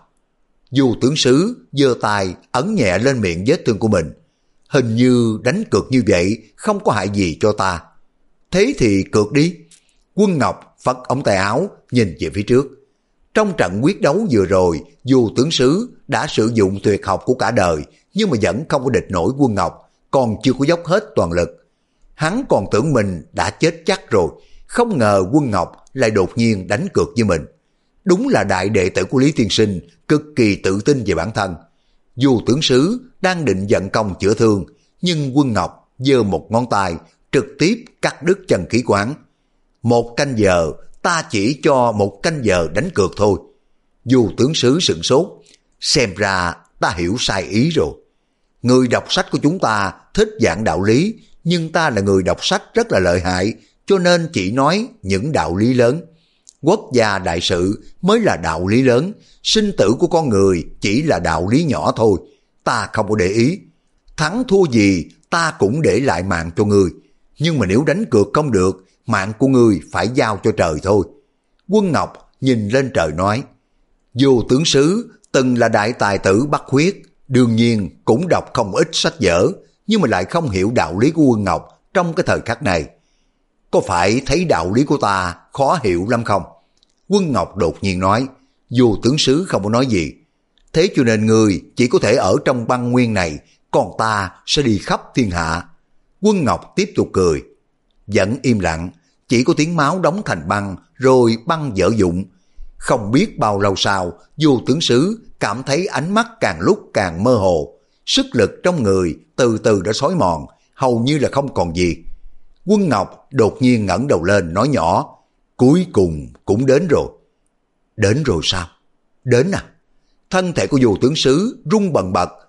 Dù Tướng Sứ giơ tay ấn nhẹ lên miệng vết thương của mình, hình như đánh cược như vậy không có hại gì cho ta. Thế thì cược đi. Quân Ngọc phất ống tay áo nhìn về phía trước. Trong trận quyết đấu vừa rồi, dù Tướng Sứ đã sử dụng tuyệt học của cả đời, nhưng mà vẫn không có địch nổi Quân Ngọc, còn chưa có dốc hết toàn lực. Hắn còn tưởng mình đã chết chắc rồi, không ngờ Quân Ngọc lại đột nhiên đánh cược với mình. Đúng là đại đệ tử của Lý Tiên Sinh, cực kỳ tự tin về bản thân. Dù Tướng Sứ đang định vận công chữa thương, nhưng Quân Ngọc giơ một ngón tay trực tiếp cắt đứt chân khí quán. Một canh giờ, ta chỉ cho một canh giờ đánh cược thôi. Dù Tướng Sứ sửng sốt, xem ra ta hiểu sai ý rồi. Người đọc sách của chúng ta thích giảng đạo lý, nhưng ta là người đọc sách rất là lợi hại, cho nên chỉ nói những đạo lý lớn. Quốc gia đại sự mới là đạo lý lớn, sinh tử của con người chỉ là đạo lý nhỏ thôi. Ta không có để ý. Thắng thua gì ta cũng để lại mạng cho ngươi. Nhưng mà nếu đánh cược không được, mạng của ngươi phải giao cho trời thôi. Quân Ngọc nhìn lên trời nói, Vô Tướng Sứ từng là đại tài tử Bắc Huyết, đương nhiên cũng đọc không ít sách vở, nhưng mà lại không hiểu đạo lý của Quân Ngọc trong cái thời khắc này. Có phải thấy đạo lý của ta khó hiểu lắm không? Quân Ngọc đột nhiên nói, Vô Tướng Sứ không có nói gì. Thế cho nên ngươi chỉ có thể ở trong băng nguyên này, còn ta sẽ đi khắp thiên hạ. Quân Ngọc tiếp tục cười. Vẫn im lặng, chỉ có tiếng máu đóng thành băng, rồi băng vỡ vụn. Không biết bao lâu sau, Vô Tướng Sứ cảm thấy ánh mắt càng lúc càng mơ hồ. Sức lực trong người từ từ đã xói mòn, hầu như là không còn gì. Quân Ngọc đột nhiên ngẩng đầu lên nói nhỏ, cuối cùng cũng đến rồi. Đến rồi sao? Đến à? Thân thể của Vô Tướng Sứ rung bần bật.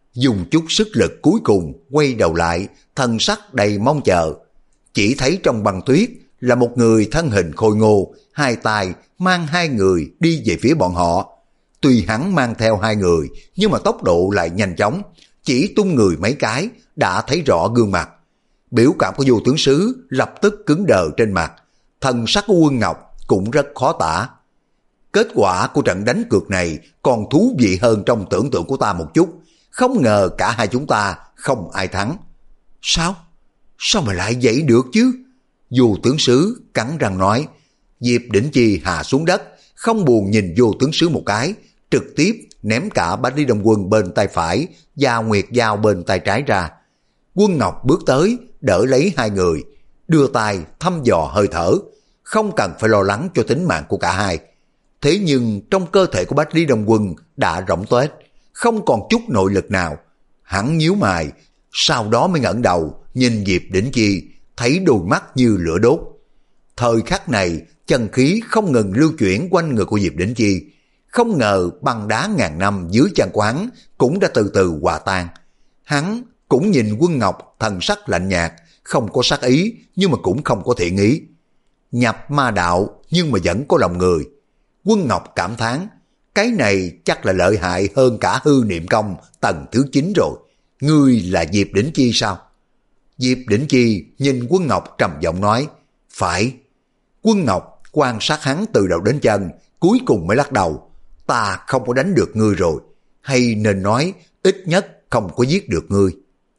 dùng chút sức lực cuối cùng quay đầu lại, thân sắc đầy mong chờ. Chỉ thấy trong băng tuyết là một người thân hình khôi ngô, hai tay mang hai người đi về phía bọn họ. Tuy hắn mang theo hai người, nhưng mà tốc độ lại nhanh chóng, chỉ tung người mấy cái đã thấy rõ gương mặt. Biểu cảm của Vô Tướng Sứ lập tức cứng đờ trên mặt, thần sắc của Quân Ngọc cũng rất khó tả. Kết quả của trận đánh cược này còn thú vị hơn trong tưởng tượng của ta một chút, không ngờ cả hai chúng ta không ai thắng. Sao? Sao mà lại vậy được chứ? Vô Tướng Sứ cắn răng nói. Diệp Đỉnh Chi hạ xuống đất, không buồn nhìn Vô Tướng Sứ một cái, trực tiếp ném cả Bách Lý Đông Quân bên tay phải và Nguyệt Giao bên tay trái ra. Quân Ngọc bước tới, đỡ lấy hai người, đưa tay thăm dò hơi thở, không cần phải lo lắng cho tính mạng của cả hai. Thế nhưng trong cơ thể của Bách Lý Đông Quân đã rỗng tuếch, không còn chút nội lực nào. Hắn nhíu mày, sau đó mới ngẩng đầu nhìn Diệp Đỉnh Chi, thấy đôi mắt như lửa đốt. Thời khắc này, chân khí không ngừng lưu chuyển quanh người của Diệp Đỉnh Chi. Không ngờ băng đá ngàn năm dưới chân của hắn cũng đã từ từ hòa tan. Hắn cũng nhìn Quân Ngọc thần sắc lạnh nhạt, không có sát ý nhưng mà cũng không có thiện ý. Nhập ma đạo nhưng mà vẫn có lòng người. Quân Ngọc cảm thán, cái này chắc là lợi hại hơn cả hư niệm công tầng thứ chín rồi. Ngươi là Diệp Đỉnh Chi sao? Diệp Đỉnh Chi nhìn Quân Ngọc trầm giọng nói, phải. Quân Ngọc quan sát hắn từ đầu đến chân, cuối cùng mới lắc đầu. Ta không có đánh được ngươi rồi, hay nên nói ít nhất không có giết được ngươi.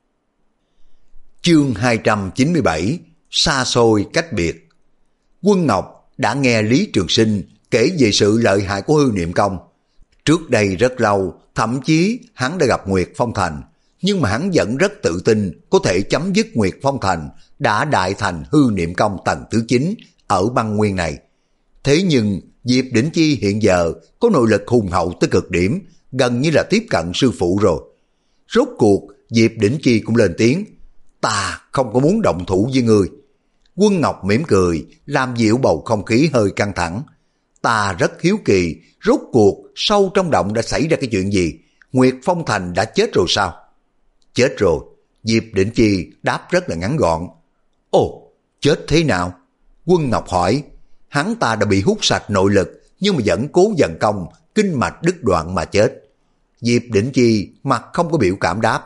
Chương hai trăm chín mươi bảy, xa xôi cách biệt. Quân Ngọc đã nghe Lý Trường Sinh kể về sự lợi hại của hư niệm công. Trước đây rất lâu, thậm chí hắn đã gặp Nguyệt Phong Thành, nhưng mà hắn vẫn rất tự tin có thể chấm dứt Nguyệt Phong Thành đã đại thành hư niệm công tầng thứ chín ở băng nguyên này. Thế nhưng Diệp Đỉnh Chi hiện giờ có nội lực hùng hậu tới cực điểm, gần như là tiếp cận sư phụ rồi. Rốt cuộc Diệp Đỉnh Chi cũng lên tiếng, ta không có muốn động thủ với ngươi. Quân Ngọc mỉm cười, làm dịu bầu không khí hơi căng thẳng. Ta rất hiếu kỳ, rốt cuộc sâu trong động đã xảy ra cái chuyện gì? Nguyệt Phong Thành đã chết rồi sao? Chết rồi. Diệp Đỉnh Chi đáp rất là ngắn gọn. Ồ, chết thế nào? Quân Ngọc hỏi. Hắn ta đã bị hút sạch nội lực, nhưng mà vẫn cố dần công, kinh mạch đứt đoạn mà chết. Diệp Đỉnh Chi mặt không có biểu cảm đáp,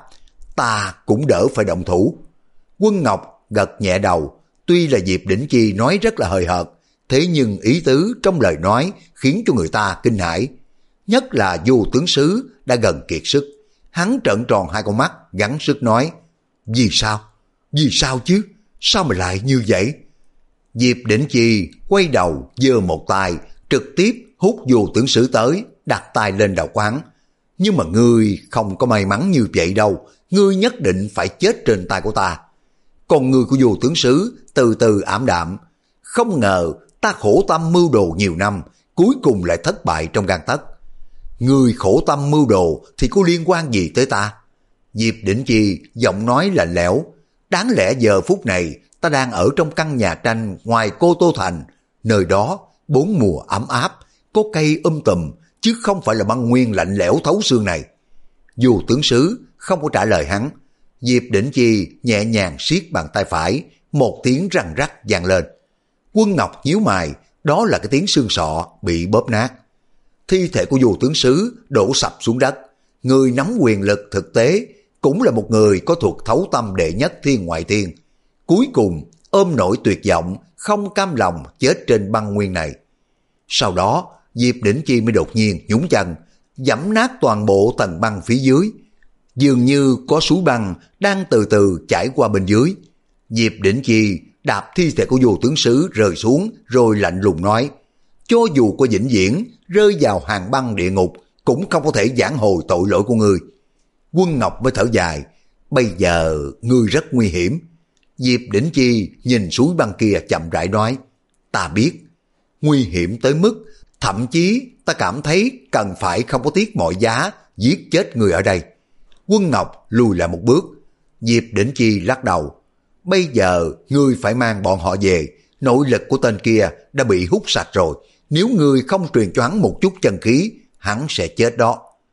ta cũng đỡ phải động thủ. Quân Ngọc gật nhẹ đầu, tuy là Diệp Đỉnh Chi nói rất là hời hợt, thế nhưng ý tứ trong lời nói khiến cho người ta kinh hãi. Nhất là Vô Tướng Sứ đã gần kiệt sức, hắn trợn tròn hai con mắt, gắng sức nói, vì sao? Vì sao chứ? Sao mà lại như vậy? Diệp Đỉnh Chi quay đầu giơ một tay, trực tiếp hút Vô Tướng Sứ tới, đặt tay lên đầu quán. Nhưng mà ngươi không có may mắn như vậy đâu, ngươi nhất định phải chết trên tay của ta. Con người của Vô Tướng Sứ từ từ ảm đạm. Không ngờ ta khổ tâm mưu đồ nhiều năm, cuối cùng lại thất bại trong gang tấc. Ngươi khổ tâm mưu đồ thì có liên quan gì tới ta? Diệp Đỉnh Chi giọng nói lạnh lẽo. Đáng lẽ giờ phút này ta đang ở trong căn nhà tranh ngoài Cô Tô Thành, nơi đó bốn mùa ấm áp, có cây um tùm, chứ không phải là băng nguyên lạnh lẽo thấu xương này. Vô Tướng Sứ không có trả lời hắn. Diệp Đỉnh Chi nhẹ nhàng siết bàn tay phải, một tiếng răng rắc vang lên. Quân Ngọc nhíu mày, đó là cái tiếng xương sọ bị bóp nát. Thi thể của Vô Tướng Sứ đổ sập xuống đất. Người nắm quyền lực thực tế cũng là một người có thuật thấu tâm đệ nhất thiên ngoại thiên. Cuối cùng ôm nỗi tuyệt vọng, không cam lòng chết trên băng nguyên này. Sau đó Diệp Đỉnh Chi mới đột nhiên nhún chân, giẫm nát toàn bộ tầng băng phía dưới. Dường như có suối băng đang từ từ chảy qua bên dưới. Diệp Đỉnh Chi đạp thi thể của Vô Tướng Sứ rơi xuống, rồi lạnh lùng nói, cho dù có vĩnh viễn rơi vào hàng băng địa ngục, cũng không có thể vãn hồi tội lỗi của ngươi. Quân Ngọc mới thở dài, bây giờ ngươi rất nguy hiểm. Diệp Đỉnh Chi nhìn suối băng kia chậm rãi nói, ta biết, nguy hiểm tới mức thậm chí ta cảm thấy cần phải không có tiếc mọi giá giết chết người ở đây. Quân Ngọc lùi lại một bước. Diệp Đỉnh Chi lắc đầu, bây giờ ngươi phải mang bọn họ về, nội lực của tên kia đã bị hút sạch rồi, nếu ngươi không truyền cho hắn một chút chân khí, hắn sẽ chết đó.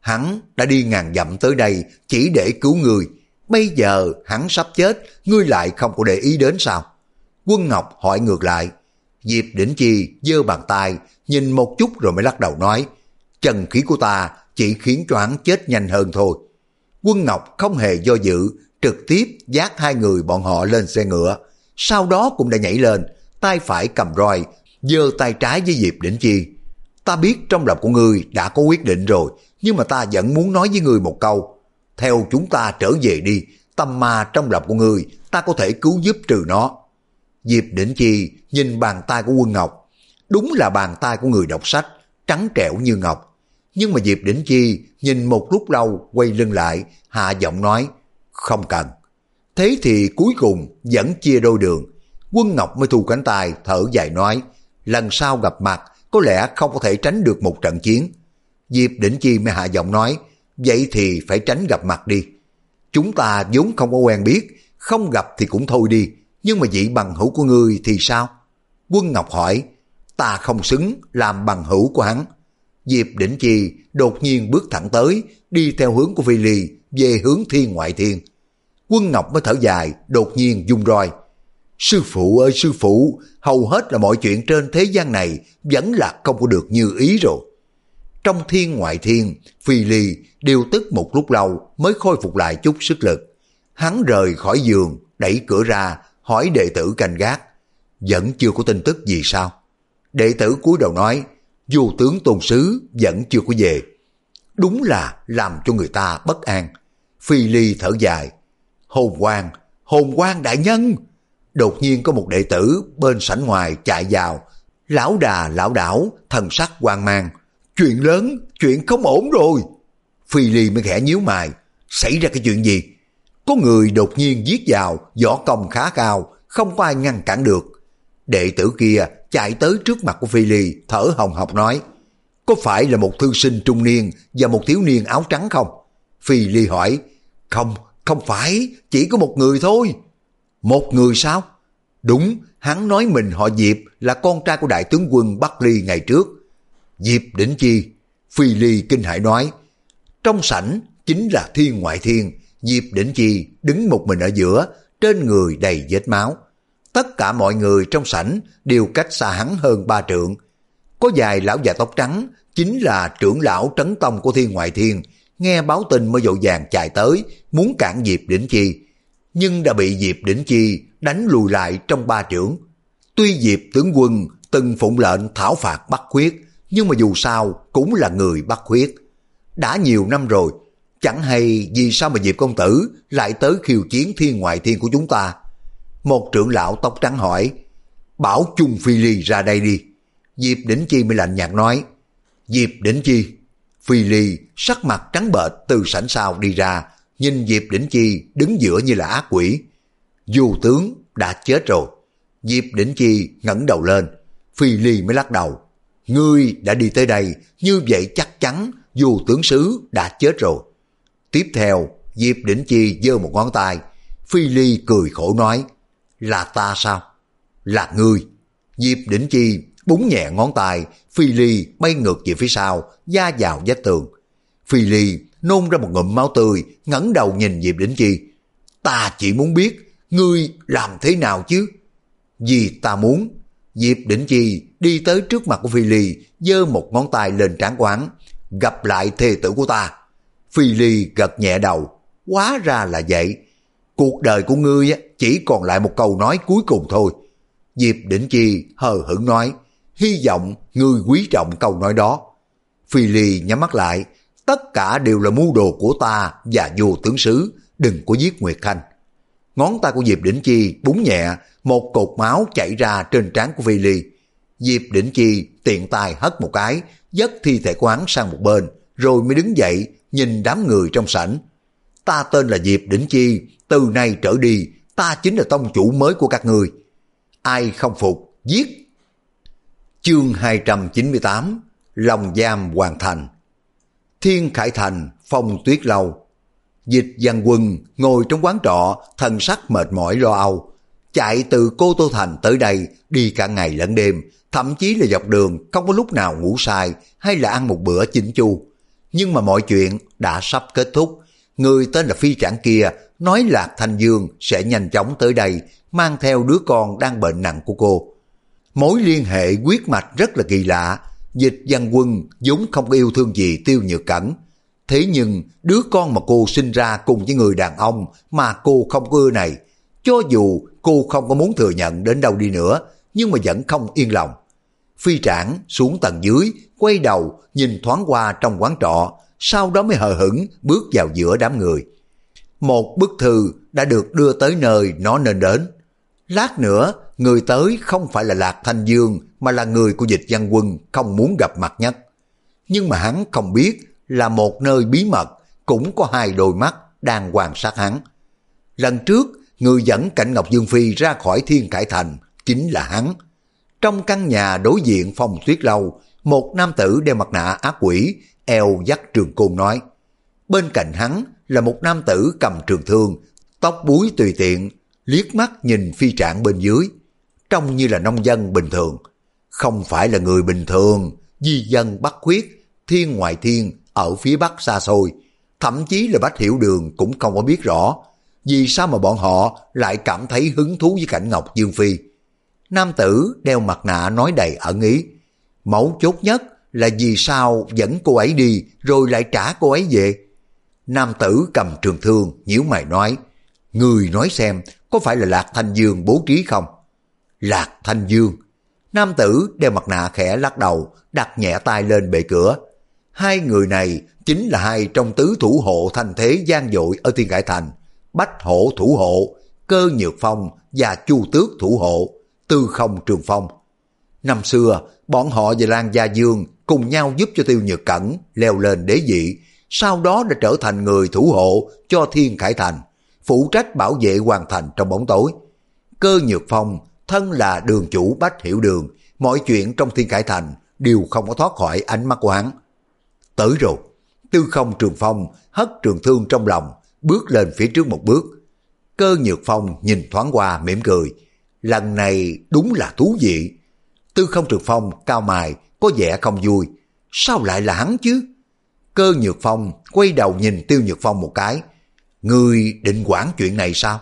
Hắn đã đi ngàn dặm tới đây chỉ để cứu ngươi. Bây giờ hắn sắp chết, ngươi lại không có để ý đến sao? Quân Ngọc hỏi ngược lại. Diệp Đỉnh Chi giơ bàn tay, nhìn một chút rồi mới lắc đầu nói, chân khí của ta chỉ khiến cho hắn chết nhanh hơn thôi. Quân Ngọc không hề do dự, trực tiếp dắt hai người bọn họ lên xe ngựa, sau đó cũng đã nhảy lên, tay phải cầm roi, giơ tay trái với Diệp Đỉnh Chi. Ta biết trong lòng của ngươi đã có quyết định rồi, nhưng mà ta vẫn muốn nói với ngươi một câu. Theo chúng ta trở về đi, tâm ma trong lòng của ngươi, ta có thể cứu giúp trừ nó. Diệp Đỉnh Chi nhìn bàn tay của Quân Ngọc, đúng là bàn tay của người đọc sách, trắng trẻo như ngọc. Nhưng mà Diệp Đỉnh Chi nhìn một lúc lâu, quay lưng lại, hạ giọng nói, không cần. Thế thì cuối cùng vẫn chia đôi đường. Quân Ngọc mới thu cánh tay, thở dài nói, lần sau gặp mặt có lẽ không có thể tránh được một trận chiến. Diệp Đỉnh Chi mới hạ giọng nói, vậy thì phải tránh gặp mặt đi. Chúng ta vốn không có quen biết, không gặp thì cũng thôi đi, nhưng mà vị bằng hữu của ngươi thì sao? Quân Ngọc hỏi, ta không xứng làm bằng hữu của hắn. Diệp Đỉnh Chi đột nhiên bước thẳng tới, đi theo hướng của Phi Ly về hướng Thiên Ngoại Thiên. Quân Ngọc mới thở dài, đột nhiên vung roi. Sư phụ ơi sư phụ, hầu hết là mọi chuyện trên thế gian này vẫn là không có được như ý rồi. Trong Thiên Ngoại Thiên, Phi Ly điều tức một lúc lâu mới khôi phục lại chút sức lực. Hắn rời khỏi giường, đẩy cửa ra, hỏi đệ tử canh gác. Vẫn chưa có tin tức gì sao? Đệ tử cúi đầu nói, Vô tướng tôn sứ vẫn chưa có về. Đúng là làm cho người ta bất an. Phi Ly thở dài. Hồn Quang, Hồn Quang đại nhân! Đột nhiên có một đệ tử bên sảnh ngoài chạy vào, lão đà lão đảo, thần sắc hoang mang. Chuyện lớn, chuyện không ổn rồi. Phi Ly mới khẽ nhíu mày. Xảy ra cái chuyện gì? Có người đột nhiên giết vào, võ công khá cao, không có ai ngăn cản được. Đệ tử kia chạy tới trước mặt của Phi Ly, thở hồng hộc nói, có phải là một thư sinh trung niên và một thiếu niên áo trắng không? Phi Ly hỏi, không, không phải, chỉ có một người thôi. Một người sao? Đúng, hắn nói mình họ Diệp, là con trai của đại tướng quân Bắc Ly ngày trước. Diệp Đỉnh Chi? Phi Ly kinh hãi nói. Trong sảnh chính là Thiên Ngoại Thiên, Diệp Đỉnh Chi đứng một mình ở giữa, trên người đầy vết máu. Tất cả mọi người trong sảnh đều cách xa hắn hơn ba trượng. Có vài lão già tóc trắng, chính là trưởng lão trấn tông của Thiên Ngoại Thiên, nghe báo tin mới vội vàng chạy tới, muốn cản Diệp Đỉnh Chi, nhưng đã bị Diệp Đỉnh Chi đánh lùi lại trong ba chưởng. Tuy Diệp tướng quân từng phụng lệnh thảo phạt Bắc Khuyết, nhưng mà dù sao cũng là người Bắc Khuyết. Đã nhiều năm rồi, chẳng hay vì sao mà Diệp công tử lại tới khiêu chiến Thiên Ngoại Thiên của chúng ta. Một trưởng lão tóc trắng hỏi, bảo chung Phi Ly ra đây đi. Diệp Đỉnh Chi mới lạnh nhạt nói, Diệp Đỉnh Chi. Phi Ly sắc mặt trắng bệch từ sảnh sau đi ra, nhìn Diệp Đỉnh Chi đứng giữa như là ác quỷ. Vô tướng đã chết rồi. Diệp Đỉnh Chi ngẩng đầu lên, Phi Ly mới lắc đầu. Ngươi đã đi tới đây, như vậy chắc chắn vô tướng sứ đã chết rồi. Tiếp theo, Diệp Đỉnh Chi giơ một ngón tay. Phi Ly cười khổ nói, là ta sao? Là ngươi. Diệp Đỉnh Chi búng nhẹ ngón tay, Phi Ly bay ngược về phía sau, va vào vách tường. Phi Ly nôn ra một ngụm máu tươi, ngẩng đầu nhìn Diệp Đỉnh Chi. Ta chỉ muốn biết, ngươi làm thế nào chứ? Vì ta muốn. Diệp Đỉnh Chi đi tới trước mặt của Phi Ly, giơ một ngón tay lên trán quán. Gặp lại thê tử của ta. Phi Ly gật nhẹ đầu. Hóa ra là vậy. Cuộc đời của ngươi chỉ còn lại một câu nói cuối cùng thôi. Diệp Đỉnh Chi hờ hững nói, hy vọng ngươi quý trọng câu nói đó. Phi Ly nhắm mắt lại, tất cả đều là mưu đồ của ta và vô tướng sứ, đừng có giết Nguyệt Khanh. Ngón tay của Diệp Đỉnh Chi búng nhẹ, một cột máu chảy ra trên trán của Phi Ly. Diệp Đỉnh Chi tiện tay hất một cái, dất thi thể của hắn sang một bên, rồi mới đứng dậy nhìn đám người trong sảnh. Ta tên là Diệp Đỉnh Chi, từ nay trở đi ta chính là tông chủ mới của các ngươi. Ai không phục, giết. Chương hai trăm chín mươi tám, Lòng giam hoàn thành. Thiên Khải Thành, Phong Tuyết Lâu. Dịch Văn Quân ngồi trong quán trọ, thần sắc mệt mỏi lo âu. Chạy từ Cô Tô Thành tới đây, đi cả ngày lẫn đêm, thậm chí là dọc đường không có lúc nào ngủ sai hay là ăn một bữa chỉnh chu. Nhưng mà mọi chuyện đã sắp kết thúc. Người tên là Phi Trảng kia nói Lạc Thanh Dương sẽ nhanh chóng tới đây mang theo đứa con đang bệnh nặng của cô. Mối liên hệ huyết mạch rất là kỳ lạ. Dịch Văn Quân vốn không có yêu thương gì Tiêu Nhược Cẩn. Thế nhưng đứa con mà cô sinh ra cùng với người đàn ông mà cô không ưa này, cho dù cô không có muốn thừa nhận đến đâu đi nữa, nhưng mà vẫn không yên lòng. Phi Trảng xuống tầng dưới, quay đầu nhìn thoáng qua trong quán trọ, sau đó mới hờ hững bước vào giữa đám người. Một bức thư đã được đưa tới nơi nó nên đến. Lát nữa, người tới không phải là Lạc Thanh Dương mà là người của Dịch Văn Quân không muốn gặp mặt nhất. Nhưng mà hắn không biết là một nơi bí mật cũng có hai đôi mắt đang quan sát hắn. Lần trước, người dẫn Cảnh Ngọc Dương Phi ra khỏi Thiên Khải Thành chính là hắn. Trong căn nhà đối diện Phong Tuyết Lâu, một nam tử đeo mặt nạ ác quỷ, eo dắt trường côn nói. Bên cạnh hắn là một nam tử cầm trường thương, tóc búi tùy tiện, liếc mắt nhìn Phi Trảng bên dưới, trông như là nông dân bình thường. Không phải là người bình thường, di dân Bắc Khuyết, thiên ngoại thiên, ở phía Bắc xa xôi. Thậm chí là Bách Hiểu Đường cũng không có biết rõ, vì sao mà bọn họ lại cảm thấy hứng thú với Cảnh Ngọc Dương Phi. Nam tử đeo mặt nạ nói đầy ẩn ý. Mấu chốt nhất là vì sao dẫn cô ấy đi rồi lại trả cô ấy về. Nam tử cầm trường thương nhíu mày nói. Người nói xem có phải là Lạc Thanh Dương bố trí không? Lạc Thanh Dương. Nam tử đeo mặt nạ khẽ lắc đầu, đặt nhẹ tay lên bệ cửa. Hai người này chính là hai trong tứ thủ hộ thanh thế gian dội ở Thiên Khải Thành. Bách Hổ thủ hộ, Cơ Nhược Phong và Chu Tước thủ hộ, Tư Không Trường Phong. Năm xưa, bọn họ và Lan Gia Dương cùng nhau giúp cho Tiêu Nhược Cẩn leo lên đế vị, sau đó đã trở thành người thủ hộ cho Thiên Khải Thành, phụ trách bảo vệ hoàn thành trong bóng tối. Cơ Nhược Phong thân là đường chủ Bách Hiểu Đường, mọi chuyện trong Thiên Khải Thành đều không có thoát khỏi ánh mắt của hắn. Tới rồi, Tư Không Trường Phong hất trường thương trong lòng, bước lên phía trước một bước. Cơ Nhược Phong nhìn thoáng qua mỉm cười. Lần này đúng là thú vị. Tư Không Trường Phong cao mày, có vẻ không vui. Sao lại là hắn chứ? Cơ Nhược Phong quay đầu nhìn Tiêu Nhược Phong một cái. Ngươi định quản chuyện này sao?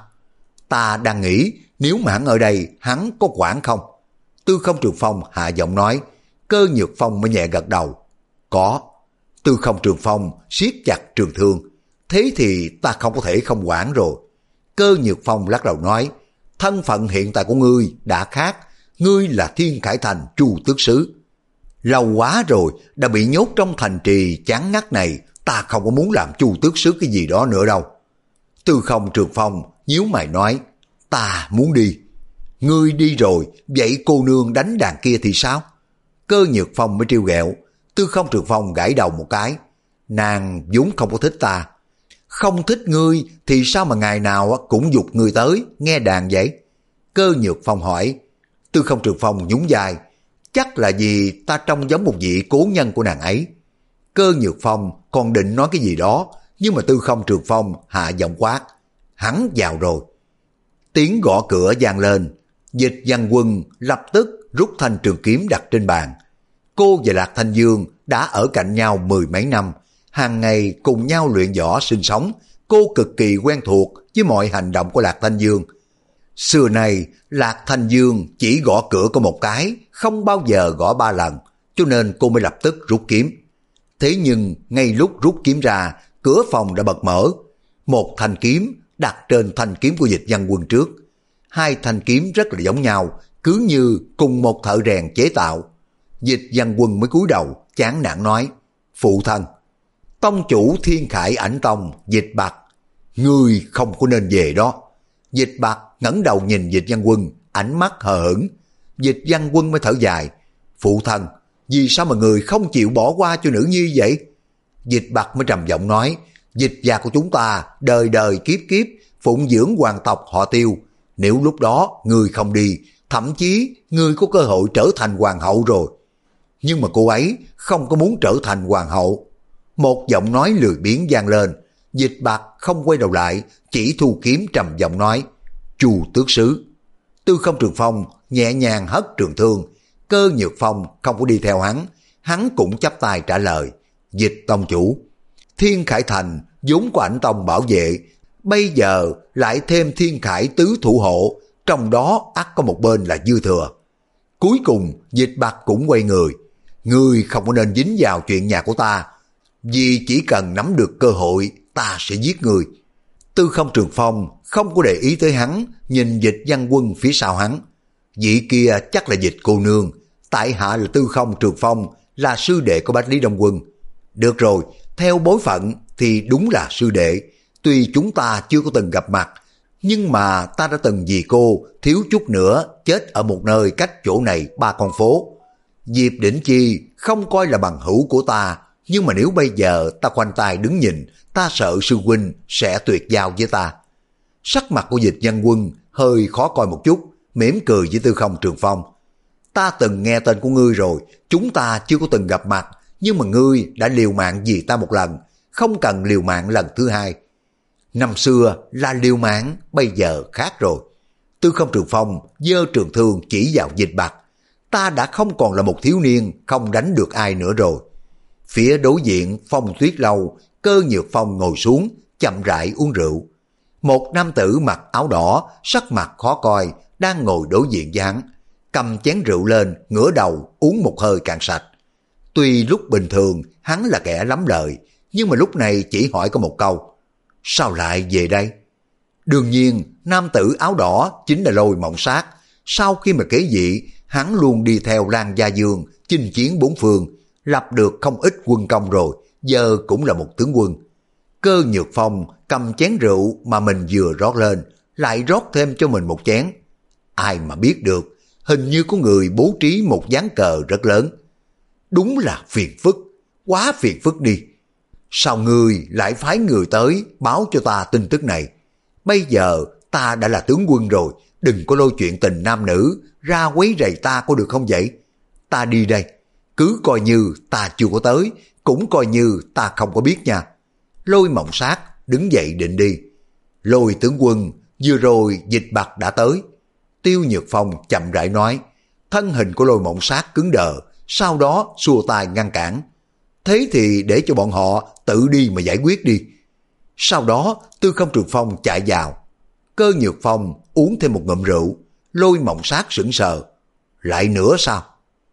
Ta đang nghĩ nếu mà hắn ở đây hắn có quản không? Tư Không Trường Phong hạ giọng nói. Cơ Nhược Phong mới nhẹ gật đầu. Có. Tư Không Trường Phong siết chặt trường thương. Thế thì ta không có thể không quản rồi. Cơ Nhược Phong lắc đầu nói. Thân phận hiện tại của ngươi đã khác. Ngươi là Thiên Khải Thành Chu Tước Sứ. Lâu quá rồi, đã bị nhốt trong thành trì chán ngắt này, ta không có muốn làm Chu Tước Sứ cái gì đó nữa đâu. Tư Không Trường Phong nhíu mày nói, ta muốn đi. Ngươi đi rồi, vậy cô nương đánh đàn kia thì sao? Cơ Nhược Phong mới trêu ghẹo. Tư Không Trường Phong gãi đầu một cái. Nàng vốn không có thích ta. Không thích ngươi thì sao mà ngày nào cũng giục ngươi tới nghe đàn vậy? Cơ Nhược Phong hỏi. Tư Không Trường Phong nhún vai. Chắc là vì ta trông giống một vị cố nhân của nàng ấy. Cơ Nhược Phong còn định nói cái gì đó, nhưng mà Tư Không Trường Phong hạ giọng quát. Hắn vào rồi. Tiếng gõ cửa vang lên. Dịch Văn Quân lập tức rút thanh trường kiếm đặt trên bàn. Cô và Lạc Thanh Dương đã ở cạnh nhau mười mấy năm, hàng ngày cùng nhau luyện võ sinh sống. Cô cực kỳ quen thuộc với mọi hành động của Lạc Thanh Dương. Xưa nay Lạc Thanh Dương chỉ gõ cửa có một cái, không bao giờ gõ ba lần, cho nên cô mới lập tức rút kiếm. Thế nhưng ngay lúc rút kiếm ra, cửa phòng đã bật mở. Một thanh kiếm đặt trên thanh kiếm của Dịch Văn Quân trước. Hai thanh kiếm rất là giống nhau, cứ như cùng một thợ rèn chế tạo. Dịch Văn Quân mới cúi đầu, chán nản nói, phụ thân. Tông chủ Thiên Khải Ảnh Tông, Dịch Bạc, ngươi không có nên về đó. Dịch Bạc ngẩng đầu nhìn Dịch Văn Quân, ánh mắt hờ hững. Dịch Văn Quân mới thở dài, phụ thân, vì sao mà người không chịu bỏ qua cho nữ nhi vậy? Dịch Bạc mới trầm giọng nói, Dịch gia của chúng ta đời đời kiếp kiếp phụng dưỡng hoàng tộc họ Tiêu. Nếu lúc đó người không đi, thậm chí người có cơ hội trở thành hoàng hậu rồi. Nhưng mà cô ấy không có muốn trở thành hoàng hậu. Một giọng nói lười biếng vang lên. Dịch Bạc không quay đầu lại, chỉ thu kiếm trầm giọng nói, Chu Tước Sứ. Tư Không Trường Phong nhẹ nhàng hất trường thương. Cơ Nhược Phong không có đi theo hắn, hắn cũng chắp tay trả lời, Dịch tông chủ. Thiên Khải Thành vốn của Ảnh Tông bảo vệ, bây giờ lại thêm Thiên Khải tứ thủ hộ, trong đó ắt có một bên là dư thừa. Cuối cùng Dịch Bạc cũng quay người. Ngươi không có nên dính vào chuyện nhà của ta, vì chỉ cần nắm được cơ hội ta sẽ giết ngươi. Tư Không Trường Phong không có để ý tới hắn, nhìn Dịch Văn Quân phía sau hắn. Vị kia chắc là Dịch cô nương, tại hạ là Tư Không Trường Phong, là sư đệ của Bách Lý Đông Quân. Được rồi, theo bối phận thì đúng là sư đệ, tuy chúng ta chưa có từng gặp mặt, nhưng mà ta đã từng vì cô thiếu chút nữa chết ở một nơi cách chỗ này ba con phố. Diệp Đỉnh Chi không coi là bằng hữu của ta, nhưng mà nếu bây giờ ta khoanh tay đứng nhìn, ta sợ sư huynh sẽ tuyệt giao với ta. Sắc mặt của Dịch Văn Quân hơi khó coi một chút, mỉm cười với Tư Không Trường Phong. Ta từng nghe tên của ngươi rồi, chúng ta chưa có từng gặp mặt, nhưng mà ngươi đã liều mạng vì ta một lần, không cần liều mạng lần thứ hai. Năm xưa là liều mạng, bây giờ khác rồi. Tư Không Trường Phong giơ trường thương chỉ vào Dịch Bạc. Ta đã không còn là một thiếu niên không đánh được ai nữa rồi. Phía đối diện Phong Tuyết Lâu, Cơ Nhược Phong ngồi xuống, chậm rãi uống rượu. Một nam tử mặc áo đỏ, sắc mặt khó coi, đang ngồi đối diện với hắn, cầm chén rượu lên, ngửa đầu uống một hơi cạn sạch. Tuy lúc bình thường hắn là kẻ lắm lời, nhưng mà lúc này chỉ hỏi có một câu: sao lại về đây? Đương nhiên nam tử áo đỏ chính là Lôi Mộng Sát. Sau khi mà kế vị, hắn luôn đi theo Lan Gia Dương chinh chiến bốn phương, lập được không ít quân công rồi, giờ cũng là một tướng quân. Cơ Nhược Phong cầm chén rượu mà mình vừa rót lên, lại rót thêm cho mình một chén. Ai mà biết được, hình như có người bố trí một ván cờ rất lớn. Đúng là phiền phức, quá phiền phức đi. Sao ngươi lại phái người tới báo cho ta tin tức này? Bây giờ ta đã là tướng quân rồi, đừng có lôi chuyện tình nam nữ ra quấy rầy ta có được không vậy? Ta đi đây, cứ coi như ta chưa có tới, cũng coi như ta không có biết nha. Lôi Mộng Sát đứng dậy định đi. Lôi tướng quân, vừa rồi Dịch Bạc đã tới. Tiêu Nhược Phong chậm rãi nói. Thân hình của Lôi Mộng Sát cứng đờ, sau đó xua tay ngăn cản. Thế thì để cho bọn họ tự đi mà giải quyết đi. Sau đó Tư Không Trường Phong chạy vào. Cơ Nhược Phong uống thêm một ngụm rượu. Lôi Mộng Sát sững sờ. Lại nữa sao?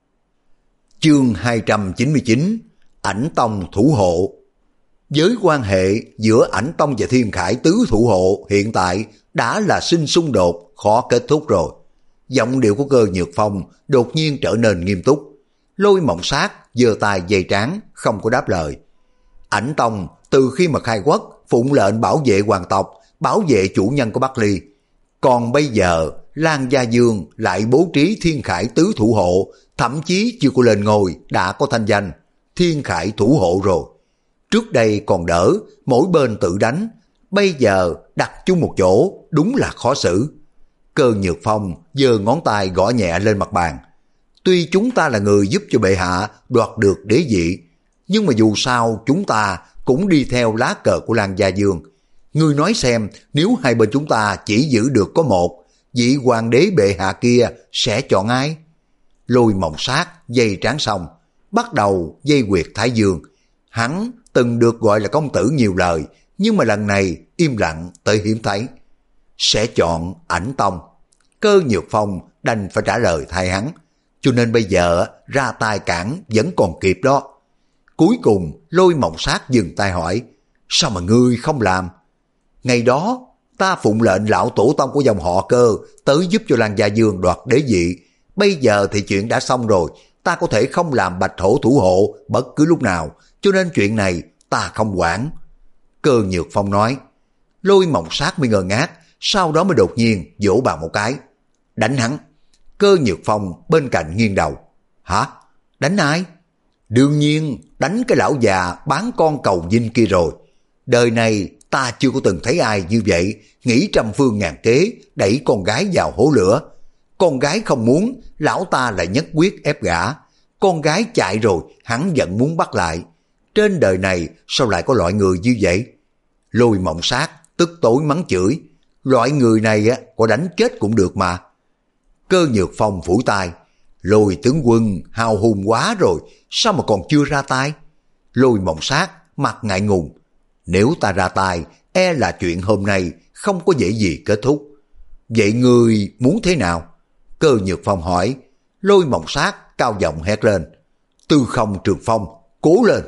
Chương hai trăm chín mươi chín, Ảnh Tông thủ hộ. Với quan hệ giữa Ảnh Tông và Thiên Khải tứ thủ hộ hiện tại đã là sinh xung đột khó kết thúc rồi. Giọng điệu của Cơ Nhược Phong đột nhiên trở nên nghiêm túc. Lôi Mộng Sát giơ tay dây trán, không có đáp lời. Ảnh Tông từ khi mà khai quốc phụng lệnh bảo vệ hoàng tộc, bảo vệ chủ nhân của Bắc Ly. Còn bây giờ Lan Gia Dương lại bố trí Thiên Khải tứ thủ hộ, thậm chí chưa có lên ngôi đã có thanh danh Thiên Khải thủ hộ rồi. Trước đây còn đỡ, mỗi bên tự đánh, bây giờ đặt chung một chỗ đúng là khó xử. Cơ Nhược Phong giơ ngón tay gõ nhẹ lên mặt bàn. Tuy chúng ta là người giúp cho bệ hạ đoạt được đế vị, nhưng mà dù sao chúng ta cũng đi theo lá cờ của Lan Gia Dương. Ngươi nói xem, nếu hai bên chúng ta chỉ giữ được có một, vị hoàng đế bệ hạ kia sẽ chọn ai? Lôi Mộng Sát dây trán xong, bắt đầu dây quyệt Thái Dương. Hắn từng được gọi là công tử nhiều lời, nhưng mà lần này im lặng tới hiếm thấy. Sẽ chọn Ảnh Tông. Cơ Nhược Phong đành phải trả lời thay hắn, cho nên bây giờ ra tay cản vẫn còn kịp đó. Cuối cùng Lôi Mộng Sát dừng tay hỏi, sao mà ngươi không làm? Ngày đó ta phụng lệnh lão tổ tông của dòng họ Cơ tới giúp cho Lan Gia Dương đoạt đế vị. Bây giờ thì chuyện đã xong rồi, ta có thể không làm Bạch Hổ thủ hộ bất cứ lúc nào, cho nên chuyện này ta không quản. Cơ Nhược Phong nói. Lôi Mộng Sát mới ngơ ngác, sau đó mới đột nhiên vỗ bàn một cái. Đánh hắn. Cơ Nhược Phong bên cạnh nghiêng đầu. Hả? Đánh ai? Đương nhiên đánh cái lão già bán con cầu dinh kia rồi. Đời này ta chưa có từng thấy ai như vậy, nghĩ trăm phương ngàn kế đẩy con gái vào hố lửa. Con gái không muốn, lão ta lại nhất quyết ép gả. Con gái chạy rồi, hắn vẫn muốn bắt lại. Trên đời này sao lại có loại người như vậy? Lôi Mộng Sát tức tối mắng chửi. Loại người này á, có đánh chết cũng được mà. Cơ Nhược Phong phủi tay. Lôi tướng quân hào hùng quá rồi, sao mà còn chưa ra tay? Lôi Mộng Sát mặt ngại ngùng. Nếu ta ra tay, e là chuyện hôm nay không có dễ gì kết thúc. Vậy ngươi muốn thế nào? Cơ Nhược Phong hỏi. Lôi Mộng Sát cao giọng hét lên. Tư Không Trường Phong, cố lên.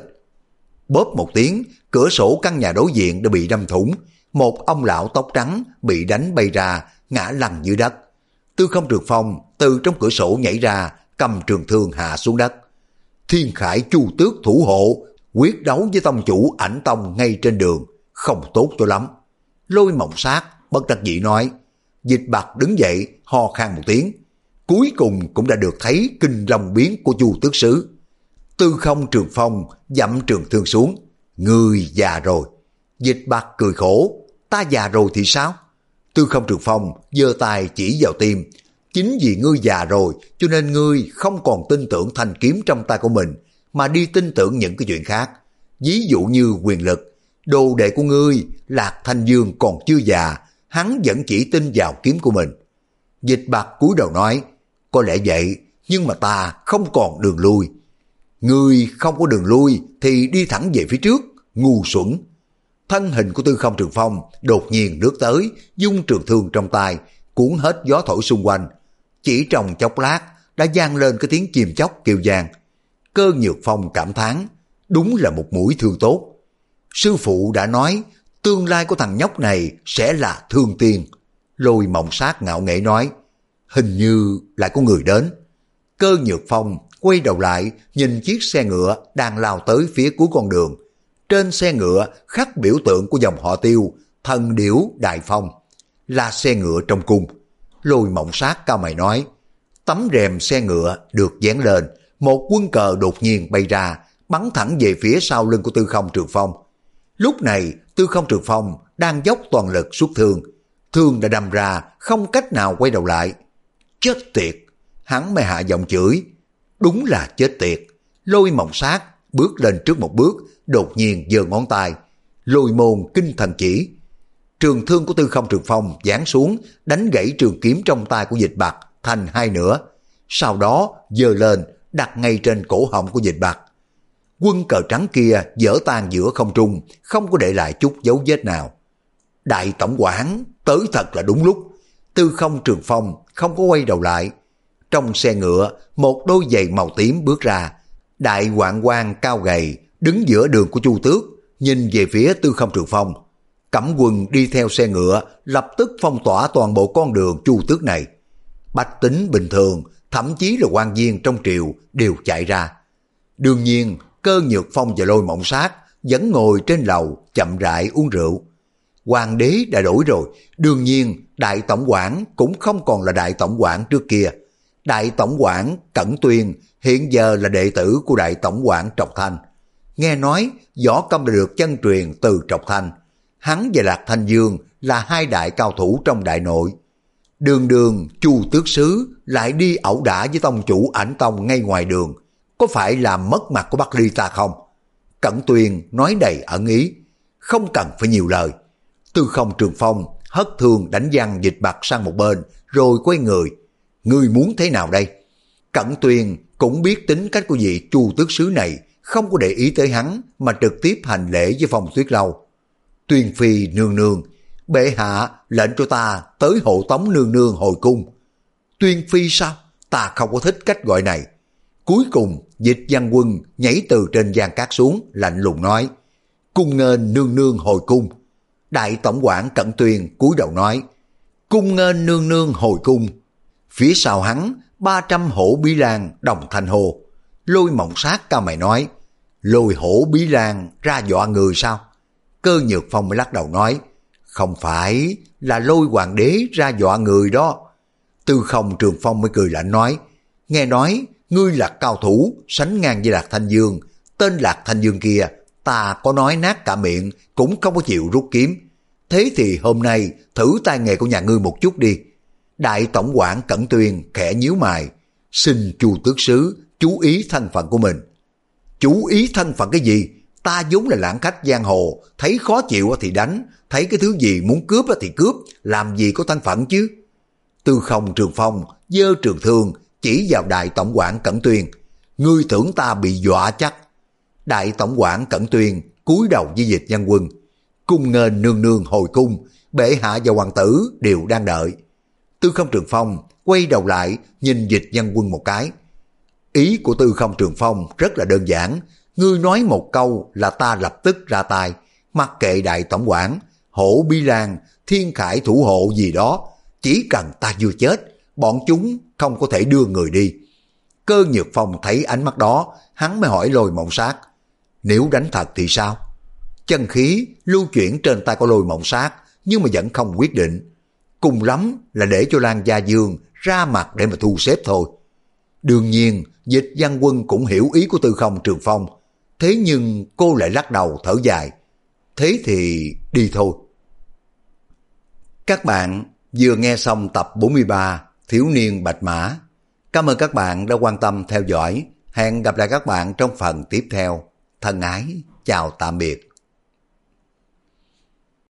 Bóp một tiếng, cửa sổ căn nhà đối diện đã bị đâm thủng. Một ông lão tóc trắng bị đánh bay ra, ngã lăn dưới đất. Tư Không Trường Phong từ trong cửa sổ nhảy ra, cầm trường thương hạ xuống đất. Thiên Khải Chu Tước thủ hộ, quyết đấu với tông chủ Ảnh Tông ngay trên đường, không tốt cho lắm. Lôi Mộng Sát bất đắc dĩ nói. Dịch Bạc đứng dậy, ho khan một tiếng. Cuối cùng cũng đã được thấy kinh long biến của Chu Tước Sứ. Tư Không Trường Phong dặm trường thương xuống. Ngươi già rồi. Dịch Bạc cười khổ. Ta già rồi thì sao? Tư Không Trường Phong giơ tay chỉ vào tim. Chính vì ngươi già rồi cho nên ngươi không còn tin tưởng thanh kiếm trong tay của mình, mà đi tin tưởng những cái chuyện khác. Ví dụ như quyền lực. Đồ đệ của ngươi, Lạc Thanh Dương còn chưa già, hắn vẫn chỉ tin vào kiếm của mình. Dịch Bạc cúi đầu nói. Có lẽ vậy, nhưng mà ta không còn đường lui. Ngươi không có đường lui thì đi thẳng về phía trước, ngu xuẩn. Thân hình của Tư Không Trường Phong đột nhiên lướt tới, dung trường thương trong tay, cuốn hết gió thổi xung quanh. Chỉ trong chốc lát đã vang lên cái tiếng chim chóc kêu vang. Cơ Nhược Phong cảm thán, đúng là một mũi thương tốt. Sư phụ đã nói, tương lai của thằng nhóc này sẽ là thương tiên. Lôi Mộng Sát ngạo nghễ nói, hình như lại có người đến. Cơ Nhược Phong quay đầu lại, nhìn chiếc xe ngựa đang lao tới phía cuối con đường. Trên xe ngựa khắc biểu tượng của dòng họ Tiêu, Thần Điểu Đại Phong, là xe ngựa trong cung. Lôi Mộng Sát cao mày nói, tấm rèm xe ngựa được dán lên, một quân cờ đột nhiên bay ra, bắn thẳng về phía sau lưng của Tư Không Trường Phong. Lúc này Tư Không Trường Phong đang dốc toàn lực xuất thương, thương đã đâm ra, không cách nào quay đầu lại. Chết tiệt! Hắn mới hạ giọng chửi. Đúng là chết tiệt. Lôi Mộng Sát bước lên trước một bước, đột nhiên giơ ngón tay, Lôi Môn Kinh Thần Chỉ. Trường thương của Tư Không Trường Phong giáng xuống, đánh gãy trường kiếm trong tay của Dịch Bạc thành hai nửa, sau đó giơ lên đặt ngay trên cổ họng của Dịch Bạc. Quân cờ trắng kia dở tan giữa không trung, không có để lại chút dấu vết nào. Đại tổng quản tới thật là đúng lúc. Tư Không Trường Phong không có quay đầu lại. Trong xe ngựa, một đôi giày màu tím bước ra. Đại hoạn quan cao gầy đứng giữa đường của Chu Tước, nhìn về phía Tư Không Trường Phong. Cẩm quân đi theo xe ngựa, lập tức phong tỏa toàn bộ con đường Chu Tước này. Bách tính bình thường, thậm chí là quan viên trong triều đều chạy ra. Đương nhiên, Cơ Nhược Phong và Lôi Mộng Sát vẫn ngồi trên lầu chậm rãi uống rượu. Hoàng đế đã đổi rồi, đương nhiên đại tổng quản cũng không còn là đại tổng quản trước kia. Đại tổng quản Cẩn Tuyên hiện giờ là đệ tử của đại tổng quản Trọc Thanh. Nghe nói võ công đã được chân truyền từ Trọc Thanh. Hắn và Lạc Thanh Dương là hai đại cao thủ trong đại nội. Đường đường Chu Tước Sứ lại đi ẩu đả với tông chủ Ảnh Tông ngay ngoài đường, có phải làm mất mặt của Bắc Ly ta không? Cẩn Tuyên nói đầy ẩn ý, không cần phải nhiều lời. Tư Không Trường Phong hất thương đánh văng Dịch Bạc sang một bên, rồi quay người. Ngươi muốn thế nào đây? Cẩn Tuyên cũng biết tính cách của vị Chu Tước Sứ này, không có để ý tới hắn mà trực tiếp hành lễ với Phong Tuyết Lâu. Tuyên Phi nương nương, bệ hạ lệnh cho ta tới hộ tống nương nương hồi cung. Tuyên Phi sao? Ta không có thích cách gọi này. Cuối cùng Dịch Văn Quân nhảy từ trên giang cát xuống, lạnh lùng nói, cung nghênh nương nương hồi cung. Đại tổng quản Cẩn Tuyên cúi đầu nói, cung nghênh nương nương hồi cung. Phía sau hắn ba trăm hổ Bí Lan đồng thanh hô. Lôi Mộng Sát cao mày nói, lôi hổ Bí Lan ra dọa người sao? Cơ Nhược Phong mới lắc đầu nói, không phải, là Lôi hoàng đế ra dọa người đó. Tư Không Trường Phong mới cười lạnh nói, nghe nói ngươi là cao thủ sánh ngang với Lạc Thanh Dương, tên Lạc Thanh Dương kia ta có nói nát cả miệng cũng không có chịu rút kiếm. Thế thì hôm nay thử tay nghề của nhà ngươi một chút đi. Đại tổng quản Cẩn Tuyên khẽ nhíu mày, xin Chu Tước Sứ chú ý thân phận của mình. Chú ý thân phận cái gì? Ta vốn là lãng khách giang hồ, thấy khó chịu thì đánh, thấy cái thứ gì muốn cướp thì cướp, làm gì có thân phận chứ? Tư Không Trường Phong giơ trường thương chỉ vào đại tổng quản Cẩn Tuyên, ngươi tưởng ta bị dọa chắc? Đại tổng quản Cẩn Tuyên cúi đầu với Dịch Văn Quân. Cung nghênh nương nương hồi cung, bệ hạ và hoàng tử đều đang đợi. Tư Không Trường Phong quay đầu lại nhìn Dịch Văn Quân một cái. Ý của Tư Không Trường Phong rất là đơn giản, ngươi nói một câu là ta lập tức ra tay, mặc kệ đại tổng quản, Hổ Bí Lan, Thiên Khải thủ hộ gì đó, chỉ cần ta vừa chết, bọn chúng không có thể đưa người đi. Cơ Nhược Phong thấy ánh mắt đó, hắn mới hỏi Lôi Mộng Sát, nếu đánh thật thì sao? Chân khí lưu chuyển trên tay của Lôi Mộng Sát, nhưng mà vẫn không quyết định. Cùng lắm là để cho Lan Gia Dương ra mặt để mà thu xếp thôi. Đương nhiên, Dịch Văn Quân cũng hiểu ý của Tư Không Trường Phong, thế nhưng cô lại lắc đầu thở dài. Thế thì đi thôi. Các bạn vừa nghe xong tập bốn mươi ba Thiếu niên Bạch Mã. Cảm ơn các bạn đã quan tâm theo dõi. Hẹn gặp lại các bạn trong phần tiếp theo. Thân ái, chào tạm biệt.